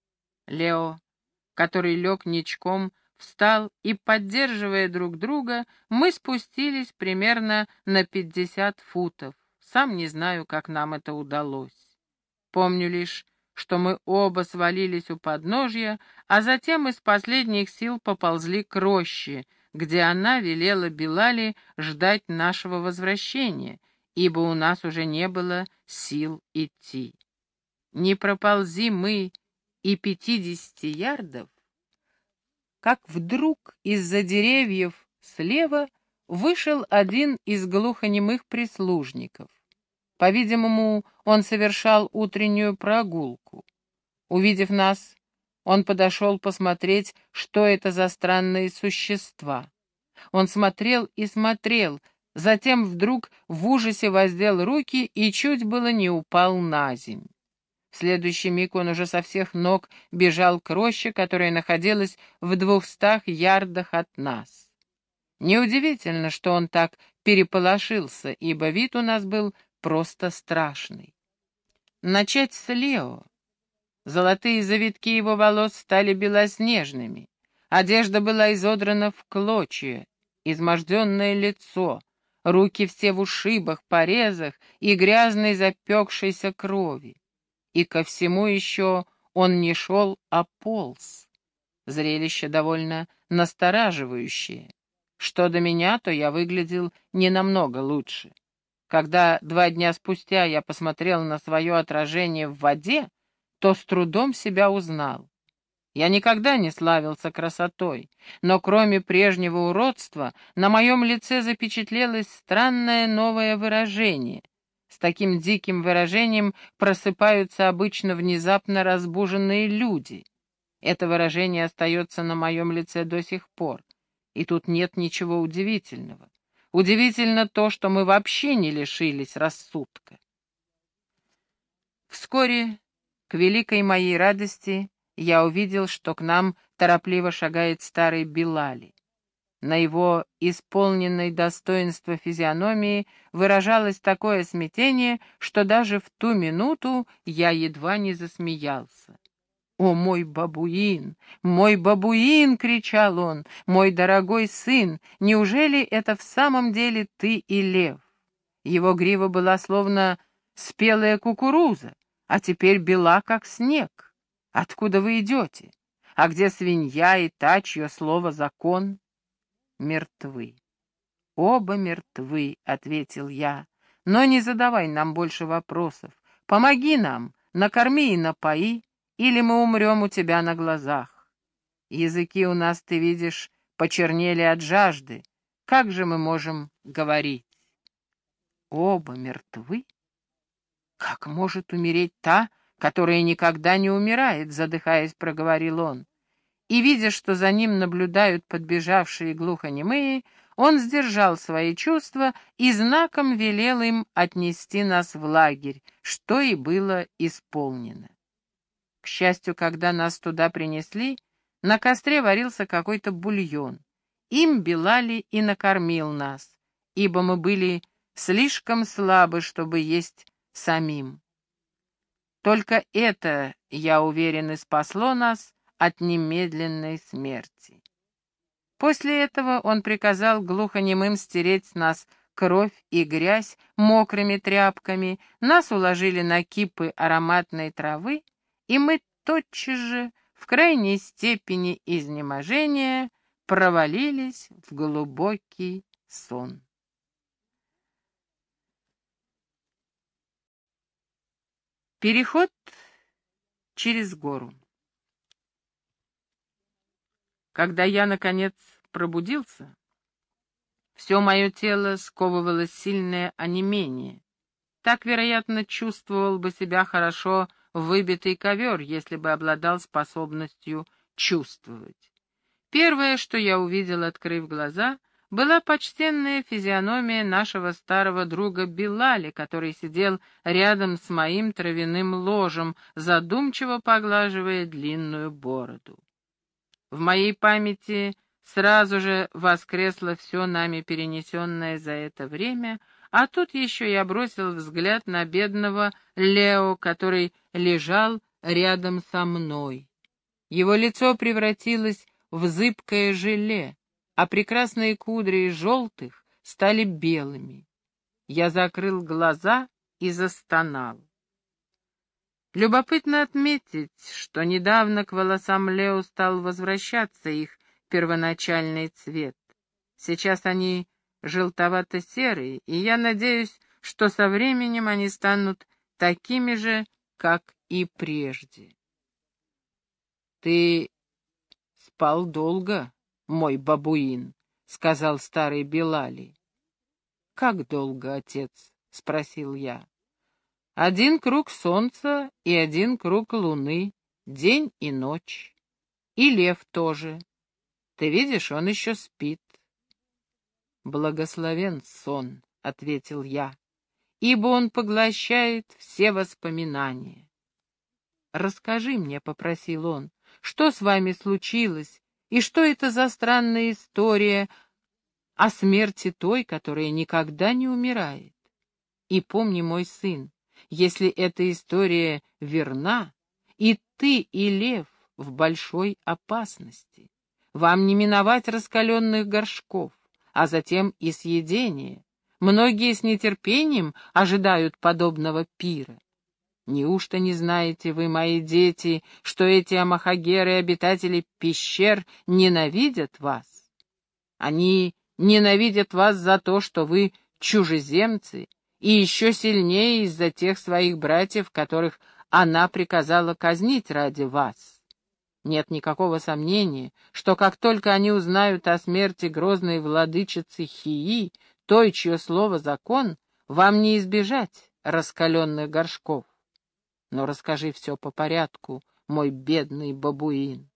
Лео, который лег ничком, встал, и, поддерживая друг друга, мы спустились примерно на пятьдесят футов. Сам не знаю, как нам это удалось. Помню лишь, что мы оба свалились у подножья, а затем из последних сил поползли к роще, где она велела Билали ждать нашего возвращения, ибо у нас уже не было сил идти. Не проползи мы и пятидесяти ярдов, как вдруг из-за деревьев слева вышел один из глухонемых прислужников. По-видимому, он совершал утреннюю прогулку. Увидев нас, он подошел посмотреть, что это за странные существа. Он смотрел и смотрел, затем вдруг в ужасе воздел руки и чуть было не упал на земь. В следующий миг он уже со всех ног бежал к роще, которая находилась в двухстах ярдах от нас. Неудивительно, что он так переполошился, ибо вид у нас был просто страшный. Начать с Лео. Золотые завитки его волос стали белоснежными. Одежда была изодрана в клочья, изможденное лицо, руки все в ушибах, порезах и грязной запекшейся крови. И ко всему еще он не шел, а полз. Зрелище довольно настораживающее. Что до меня, то я выглядел не намного лучше. Когда два дня спустя я посмотрел на свое отражение в воде, то с трудом себя узнал. Я никогда не славился красотой, но кроме прежнего уродства на моем лице запечатлелось странное новое выражение. С таким диким выражением просыпаются обычно внезапно разбуженные люди. Это выражение остается на моем лице до сих пор, и тут нет ничего удивительного. Удивительно то, что мы вообще не лишились рассудка. Вскоре, к великой моей радости, я увидел, что к нам торопливо шагает старый Билали. На его исполненной достоинства физиономии выражалось такое смятение, что даже в ту минуту я едва не засмеялся. «О, мой бабуин! Мой бабуин!» — кричал он. «Мой дорогой сын! Неужели это в самом деле ты и лев?» Его грива была словно спелая кукуруза, а теперь бела, как снег. Откуда вы идете? А где свинья и та, чье слово закон? Мертвы. Оба мертвы, — ответил я. Но не задавай нам больше вопросов. Помоги нам, накорми и напои, или мы умрем у тебя на глазах. Языки у нас, ты видишь, почернели от жажды. Как же мы можем говорить? Оба мертвы? Как может умереть та, которая никогда не умирает, задыхаясь, проговорил он. И, видя, что за ним наблюдают подбежавшие глухонемые, он сдержал свои чувства и знаком велел им отнести нас в лагерь, что и было исполнено. К счастью, когда нас туда принесли, на костре варился какой-то бульон. Им Билали и накормил нас, ибо мы были слишком слабы, чтобы есть самим. Только это, я уверен, и спасло нас от немедленной смерти. После этого он приказал глухонемым стереть с нас кровь и грязь мокрыми тряпками, нас уложили на кипы ароматной травы, и мы тотчас же, в крайней степени изнеможения, провалились в глубокий сон. Переход через гору. Когда я, наконец, пробудился, все мое тело сковывало сильное онемение. Так, вероятно, чувствовал бы себя хорошо выбитый ковер, если бы обладал способностью чувствовать. Первое, что я увидел, открыв глаза, была почтенная физиономия нашего старого друга Билали, который сидел рядом с моим травяным ложем, задумчиво поглаживая длинную бороду. В моей памяти сразу же воскресло все нами перенесенное за это время, а тут еще я бросил взгляд на бедного Лео, который лежал рядом со мной. Его лицо превратилось в зыбкое желе, а прекрасные кудри из желтых стали белыми. Я закрыл глаза и застонал. Любопытно отметить, что недавно к волосам Лео стал возвращаться их первоначальный цвет. Сейчас они желтовато-серые, и я надеюсь, что со временем они станут такими же, как и прежде. «Ты спал долго, мой бабуин», — сказал старый Билали. «Как долго, отец?» — спросил я. «Один круг солнца и один круг луны, день и ночь. И лев тоже. Ты видишь, он еще спит». «Благословен сон», — ответил я, — «ибо он поглощает все воспоминания». «Расскажи мне», — попросил он, — «что с вами случилось, и что это за странная история о смерти той, которая никогда не умирает? И помни, мой сын, если эта история верна, и ты, и лев в большой опасности. Вам не миновать раскаленных горшков, а затем и съедения. Многие с нетерпением ожидают подобного пира. Неужто не знаете вы, мои дети, что эти амахагеры, обитатели пещер, ненавидят вас? Они ненавидят вас за то, что вы чужеземцы, и еще сильнее из-за тех своих братьев, которых она приказала казнить ради вас. Нет никакого сомнения, что как только они узнают о смерти грозной владычицы Хии, той, чье слово закон, вам не избежать раскаленных горшков. Но расскажи все по порядку, мой бедный бабуин».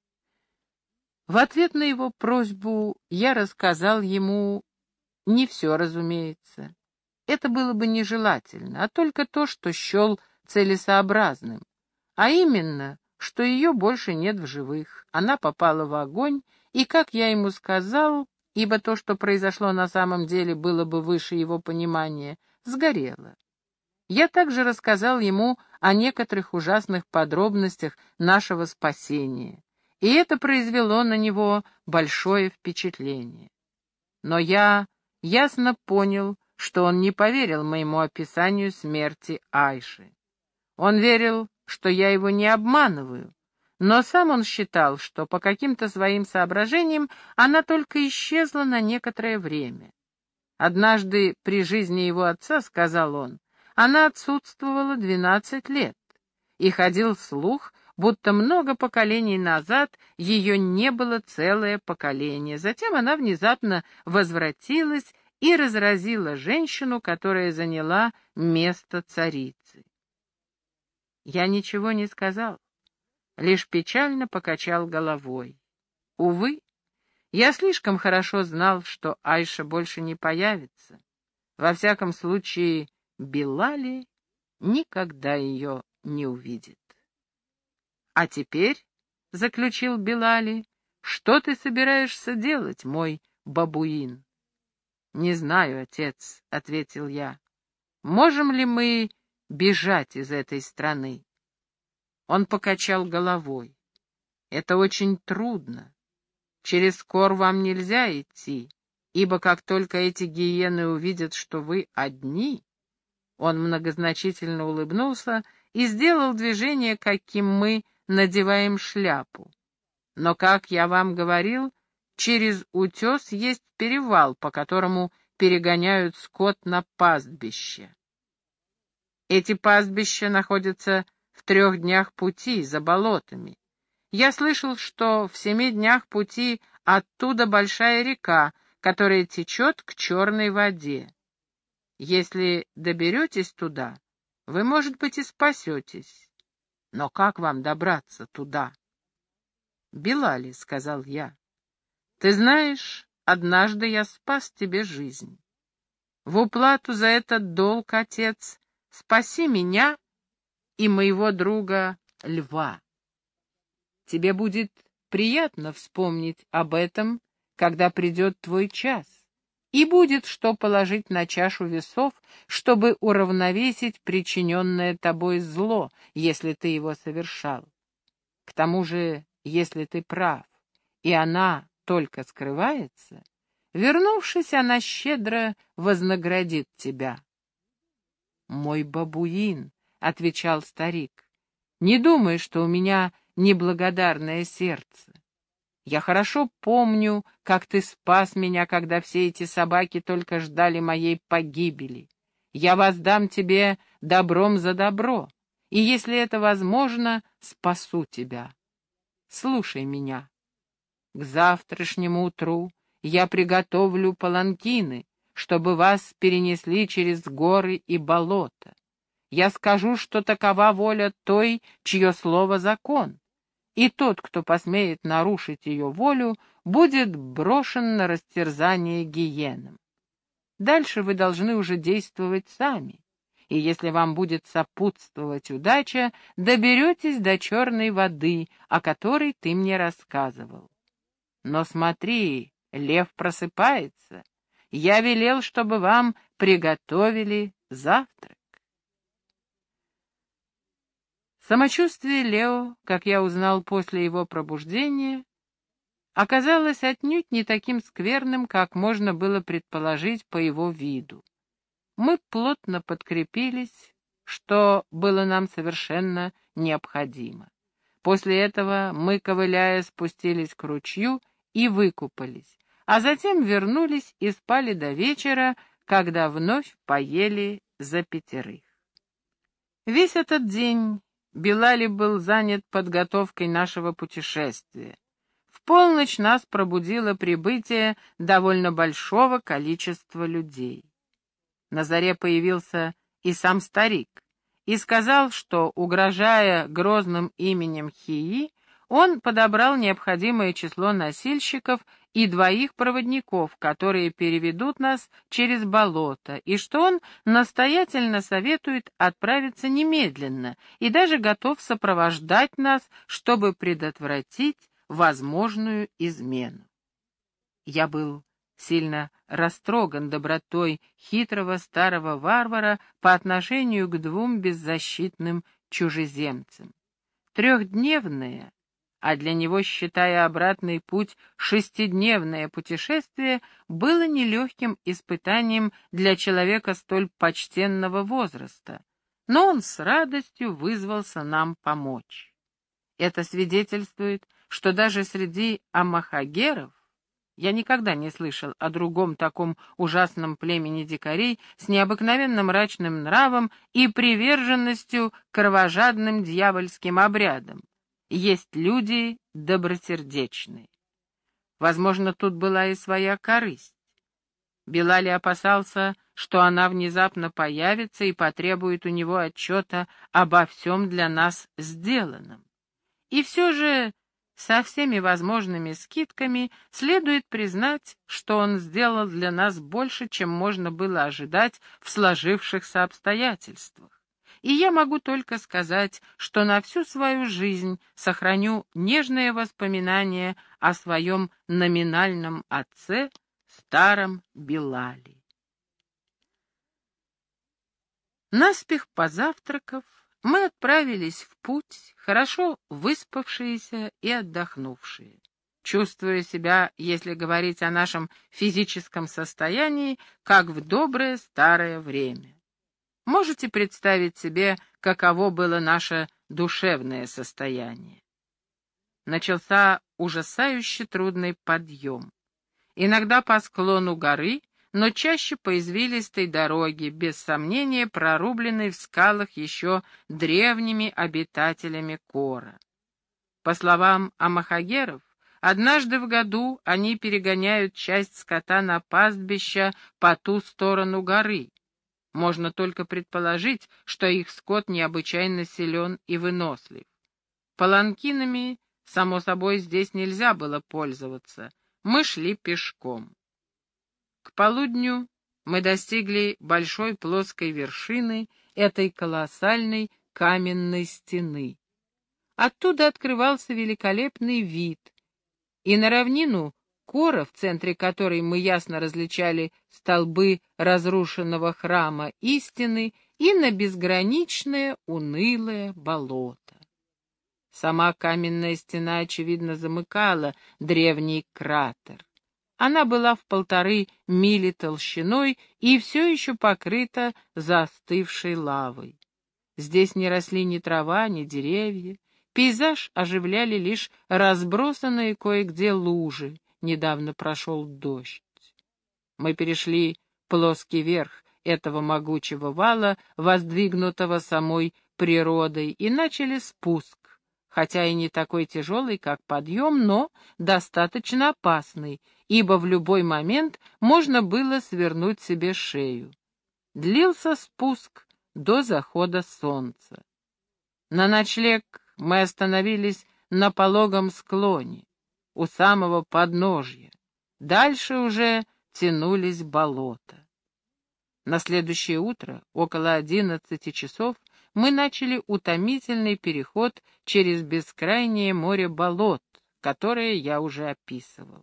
В ответ на его просьбу я рассказал ему не все, разумеется. Это было бы нежелательно, а только то, что счел целесообразным. А именно, что ее больше нет в живых. Она попала в огонь, и, как я ему сказал, ибо то, что произошло на самом деле, было бы выше его понимания, сгорела. Я также рассказал ему о некоторых ужасных подробностях нашего спасения, и это произвело на него большое впечатление. Но я ясно понял, что он не поверил моему описанию смерти Айши. Он верил, что я его не обманываю, но сам он считал, что по каким-то своим соображениям она только исчезла на некоторое время. Однажды при жизни его отца, сказал он, Она отсутствовала двенадцать лет, и ходил слух, будто много поколений назад ее не было целое поколение. Затем она внезапно возвратилась и разразила женщину, которая заняла место царицы. Я ничего не сказал, лишь печально покачал головой. Увы, я слишком хорошо знал, что Айша больше не появится. Во всяком случае, Билали никогда ее не увидит. «А теперь, — заключил Билали, — что ты собираешься делать, мой бабуин?» «Не знаю, отец, — ответил я. Можем ли мы бежать из этой страны?» Он покачал головой. «Это очень трудно. Через Кор вам нельзя идти, ибо как только эти гиены увидят, что вы одни...» Он многозначительно улыбнулся и сделал движение, каким мы надеваем шляпу. «Но, как я вам говорил, через утес есть перевал, по которому перегоняют скот на пастбище. Эти пастбища находятся в трех днях пути за болотами. Я слышал, что в семи днях пути оттуда большая река, которая течет к черной воде. Если доберетесь туда, вы, может быть, и спасетесь. Но как вам добраться туда?» «Билали, — сказал я, — ты знаешь, однажды я спас тебе жизнь. В уплату за этот долг, отец, спаси меня и моего друга Льва. Тебе будет приятно вспомнить об этом, когда придет твой час, и будет что положить на чашу весов, чтобы уравновесить причиненное тобой зло, если ты его совершал. К тому же, если ты прав, и она только скрывается, вернувшись, она щедро вознаградит тебя». «Мой бабуин, — отвечал старик, — не думай, что у меня неблагодарное сердце. Я хорошо помню, как ты спас меня, когда все эти собаки только ждали моей погибели. Я воздам тебе добром за добро, и, если это возможно, спасу тебя. Слушай меня. К завтрашнему утру я приготовлю паланкины, чтобы вас перенесли через горы и болота. Я скажу, что такова воля той, чье слово закон, и тот, кто посмеет нарушить ее волю, будет брошен на растерзание гиенам. Дальше вы должны уже действовать сами, и если вам будет сопутствовать удача, доберетесь до черной воды, о которой ты мне рассказывал. Но смотри, лев просыпается. Я велел, чтобы вам приготовили завтрак». Самочувствие Лео, как я узнал после его пробуждения, оказалось отнюдь не таким скверным, как можно было предположить по его виду. Мы плотно подкрепились, что было нам совершенно необходимо. После этого мы, ковыляя, спустились к ручью и выкупались, а затем вернулись и спали до вечера, когда вновь поели за пятерых. Весь этот день Билали был занят подготовкой нашего путешествия. В полночь нас пробудило прибытие довольно большого количества людей. На заре появился и сам старик и сказал, что, угрожая грозным именем Хии, он подобрал необходимое число носильщиков и двоих проводников, которые переведут нас через болото, и что он настоятельно советует отправиться немедленно и даже готов сопровождать нас, чтобы предотвратить возможную измену. Я был сильно растроган добротой хитрого старого варвара по отношению к двум беззащитным чужеземцам. Трехдневное, а для него, считая обратный путь, шестидневное путешествие, было нелегким испытанием для человека столь почтенного возраста, но он с радостью вызвался нам помочь. Это свидетельствует, что даже среди амахагеров Я никогда не слышал о другом таком ужасном племени дикарей с необыкновенно мрачным нравом и приверженностью кровожадным дьявольским обрядам. Есть люди добросердечные. Возможно, тут была и своя корысть. Билали опасался, что она внезапно появится и потребует у него отчета обо всем для нас сделанном. И все же со всеми возможными скидками следует признать, что он сделал для нас больше, чем можно было ожидать в сложившихся обстоятельствах. И я могу только сказать, что на всю свою жизнь сохраню нежные воспоминания о своем номинальном отце, старом Билали. Наспех позавтракав, мы отправились в путь, хорошо выспавшиеся и отдохнувшие. Чувствуя себя, если говорить о нашем физическом состоянии, как в доброе старое время. Можете представить себе, каково было наше душевное состояние? Начался ужасающе трудный подъем. Иногда по склону горы, но чаще по извилистой дороге, без сомнения прорубленной в скалах еще древними обитателями Кора. По словам амахагеров, однажды в году они перегоняют часть скота на пастбища по ту сторону горы. Можно только предположить, что их скот необычайно силен и вынослив. Паланкинами, само собой, здесь нельзя было пользоваться. Мы шли пешком. К полудню мы достигли большой плоской вершины этой колоссальной каменной стены. Оттуда открывался великолепный вид, и на равнину Кора, в центре которой мы ясно различали столбы разрушенного храма истины, и на безграничное унылое болото. Сама каменная стена, очевидно, замыкала древний кратер. Она была в полторы мили толщиной и все еще покрыта застывшей лавой. Здесь не росли ни трава, ни деревья. Пейзаж оживляли лишь разбросанные кое-где лужи. Недавно прошел дождь. Мы перешли плоский верх этого могучего вала, воздвигнутого самой природой, и начали спуск, хотя и не такой тяжелый, как подъем, но достаточно опасный, ибо в любой момент можно было свернуть себе шею. Длился спуск до захода солнца. На ночлег мы остановились на пологом склоне, у самого подножья. Дальше уже тянулись болота. На следующее утро, около одиннадцати часов, мы начали утомительный переход через бескрайнее море болот, которое я уже описывал.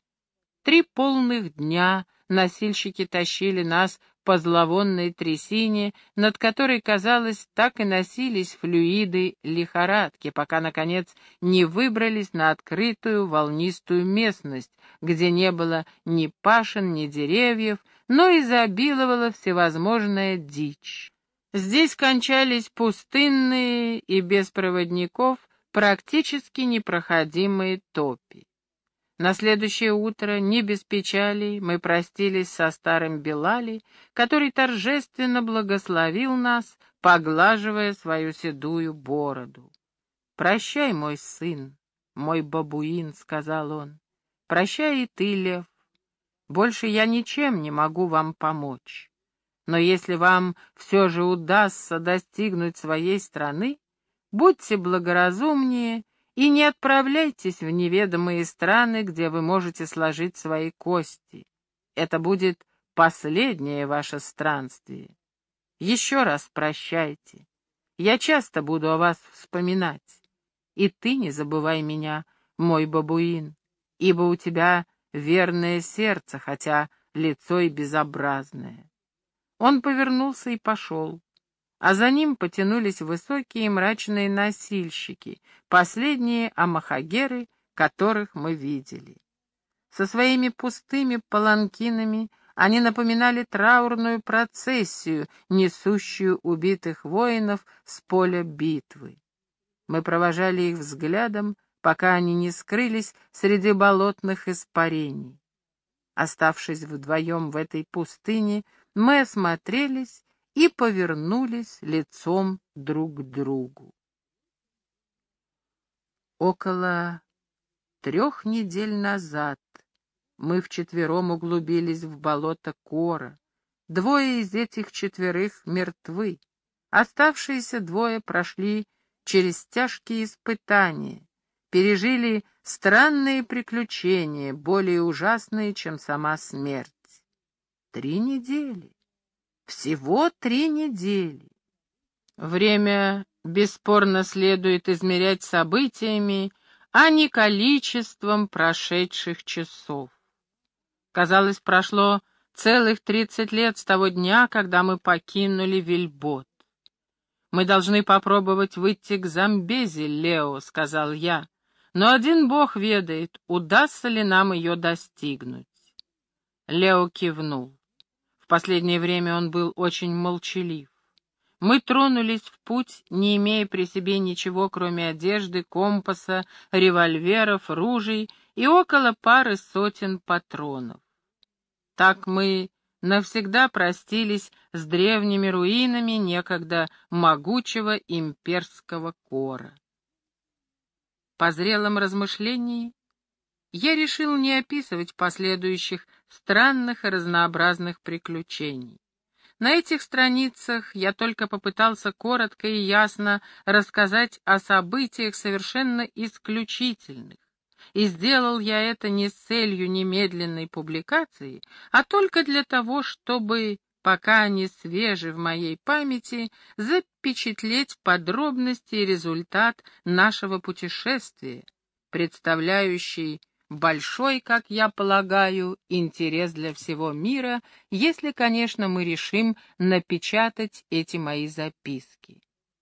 Три полных дня носильщики тащили нас по зловонной трясине, над которой, казалось, так и носились флюиды лихорадки, пока, наконец, не выбрались на открытую волнистую местность, где не было ни пашен, ни деревьев, но изобиловала всевозможная дичь. Здесь кончались пустынные и без проводников практически непроходимые топи. На следующее утро, не без печали, мы простились со старым Билали, который торжественно благословил нас, поглаживая свою седую бороду. «Прощай, мой сын, мой бабуин», — сказал он. «Прощай и ты, лев. Больше я ничем не могу вам помочь. Но если вам все же удастся достигнуть своей страны, будьте благоразумнее и не отправляйтесь в неведомые страны, где вы можете сложить свои кости. Это будет последнее ваше странствие. Еще раз прощайте. Я часто буду о вас вспоминать. И ты не забывай меня, мой бабуин, ибо у тебя верное сердце, хотя лицо и безобразное». Он повернулся и пошел, а за ним потянулись высокие мрачные носильщики, последние амахагеры, которых мы видели. Со своими пустыми паланкинами они напоминали траурную процессию, несущую убитых воинов с поля битвы. Мы провожали их взглядом, пока они не скрылись среди болотных испарений. Оставшись вдвоем в этой пустыне, мы осмотрелись и повернулись лицом друг к другу. Около трех недель назад мы вчетвером углубились в болото Кора. Двое из этих четверых мертвы. Оставшиеся двое прошли через тяжкие испытания, пережили странные приключения, более ужасные, чем сама смерть. Три недели. Всего три недели. Время бесспорно следует измерять событиями, а не количеством прошедших часов. Казалось, прошло целых тридцать лет с того дня, когда мы покинули Вильбот. «Мы должны попробовать выйти к Замбези, Лео», — сказал я, «но один бог ведает, удастся ли нам ее достигнуть». Лео кивнул. В последнее время он был очень молчалив. Мы тронулись в путь, не имея при себе ничего, кроме одежды, компаса, револьверов, ружей и около пары сотен патронов. Так мы навсегда простились с древними руинами некогда могучего имперского Кора. По зрелом размышлении я решил не описывать последующих странных и разнообразных приключений. На этих страницах я только попытался коротко и ясно рассказать о событиях совершенно исключительных, и сделал я это не с целью немедленной публикации, а только для того, чтобы, пока они свежи в моей памяти, запечатлеть подробности и результат нашего путешествия, представляющий большой, как я полагаю, интерес для всего мира, если, конечно, мы решим напечатать эти мои записки.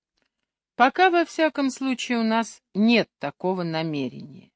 Пока, во всяком случае, у нас нет такого намерения.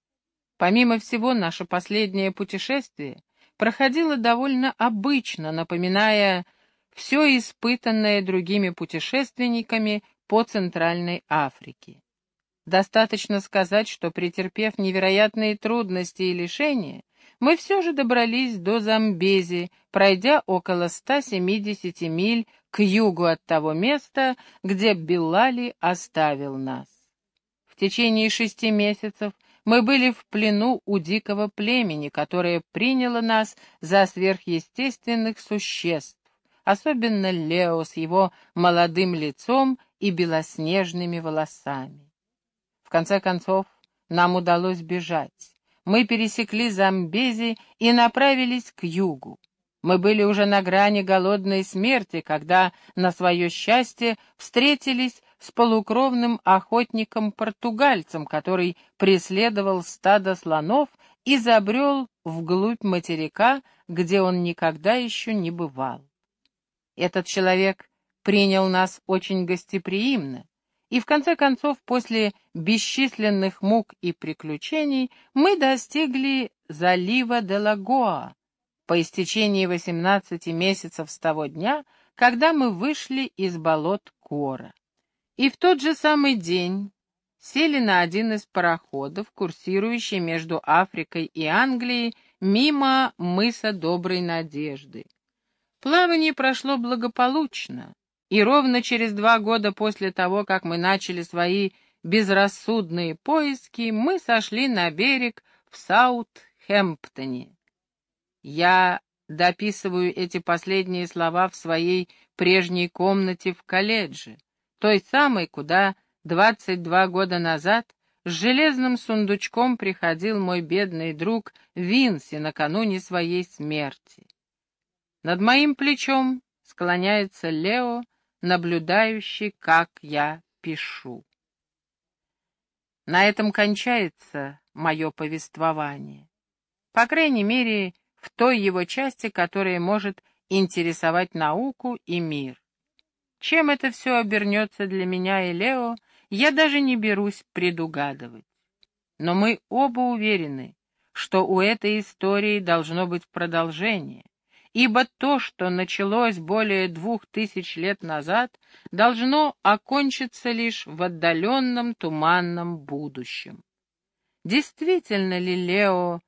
Помимо всего, наше последнее путешествие проходило довольно обычно, напоминая все испытанное другими путешественниками по Центральной Африке. Достаточно сказать, что, претерпев невероятные трудности и лишения, мы все же добрались до Замбези, пройдя около ста семидесяти миль к югу от того места, где Биллали оставил нас. В течение шести месяцев мы были в плену у дикого племени, которое приняло нас за сверхъестественных существ, особенно Лео с его молодым лицом и белоснежными волосами. В конце концов, нам удалось бежать. Мы пересекли Замбези и направились к югу. Мы были уже на грани голодной смерти, когда, на свое счастье, встретились с полукровным охотником-португальцем, который преследовал стадо слонов и забрел вглубь материка, где он никогда еще не бывал. Этот человек принял нас очень гостеприимно, и в конце концов, после бесчисленных мук и приключений, мы достигли залива де Лагоа по истечении восемнадцати месяцев с того дня, когда мы вышли из болот Кора. И в тот же самый день сели на один из пароходов, курсирующий между Африкой и Англией, мимо мыса Доброй Надежды. Плавание прошло благополучно. И ровно через два года после того, как мы начали свои безрассудные поиски, мы сошли на берег в Саутгемптоне. Я дописываю эти последние слова в своей прежней комнате в колледже, той самой, куда двадцать два года назад с железным сундучком приходил мой бедный друг Винси накануне своей смерти. Над моим плечом склоняется Лео, наблюдающий, как я пишу. На этом кончается мое повествование. По крайней мере, в той его части, которая может интересовать науку и мир. Чем это все обернется для меня и Лео, я даже не берусь предугадывать. Но мы оба уверены, что у этой истории должно быть продолжение, ибо то, что началось более двух тысяч лет назад, должно окончиться лишь в отдаленном туманном будущем. Действительно ли Лео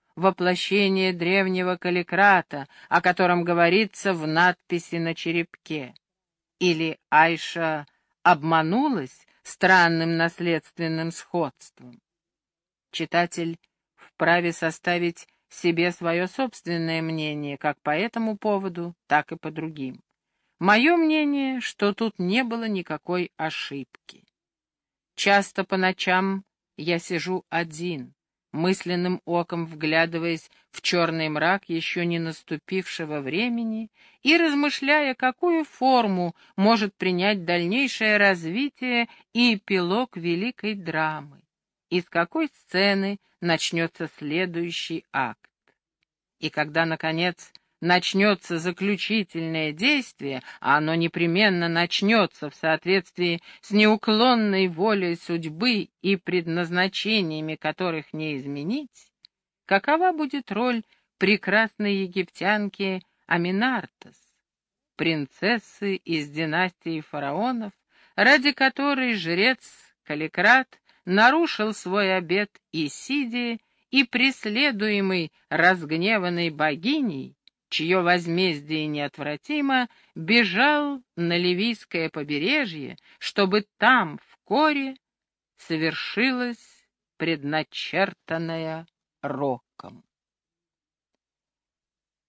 воплощение древнего Каликрата, о котором говорится в надписи на черепке? Или Айша обманулась странным наследственным сходством? Читатель вправе составить себе свое собственное мнение как по этому поводу, так и по другим. Мое мнение, что тут не было никакой ошибки. Часто по ночам я сижу один, мысленным оком вглядываясь в черный мрак еще не наступившего времени и размышляя, какую форму может принять дальнейшее развитие и эпилог великой драмы, из какой сцены начнется следующий акт. И когда, наконец, начнется заключительное действие, а оно непременно начнется в соответствии с неуклонной волей судьбы и предназначениями, которых не изменить, какова будет роль прекрасной египтянки Аминартес, принцессы из династии фараонов, ради которой жрец Каликрат нарушил свой обет Исидии и, преследуемый разгневанной богиней, чье возмездие неотвратимо, бежал на Ливийское побережье, чтобы там, в Коре, совершилось предначертанное роком.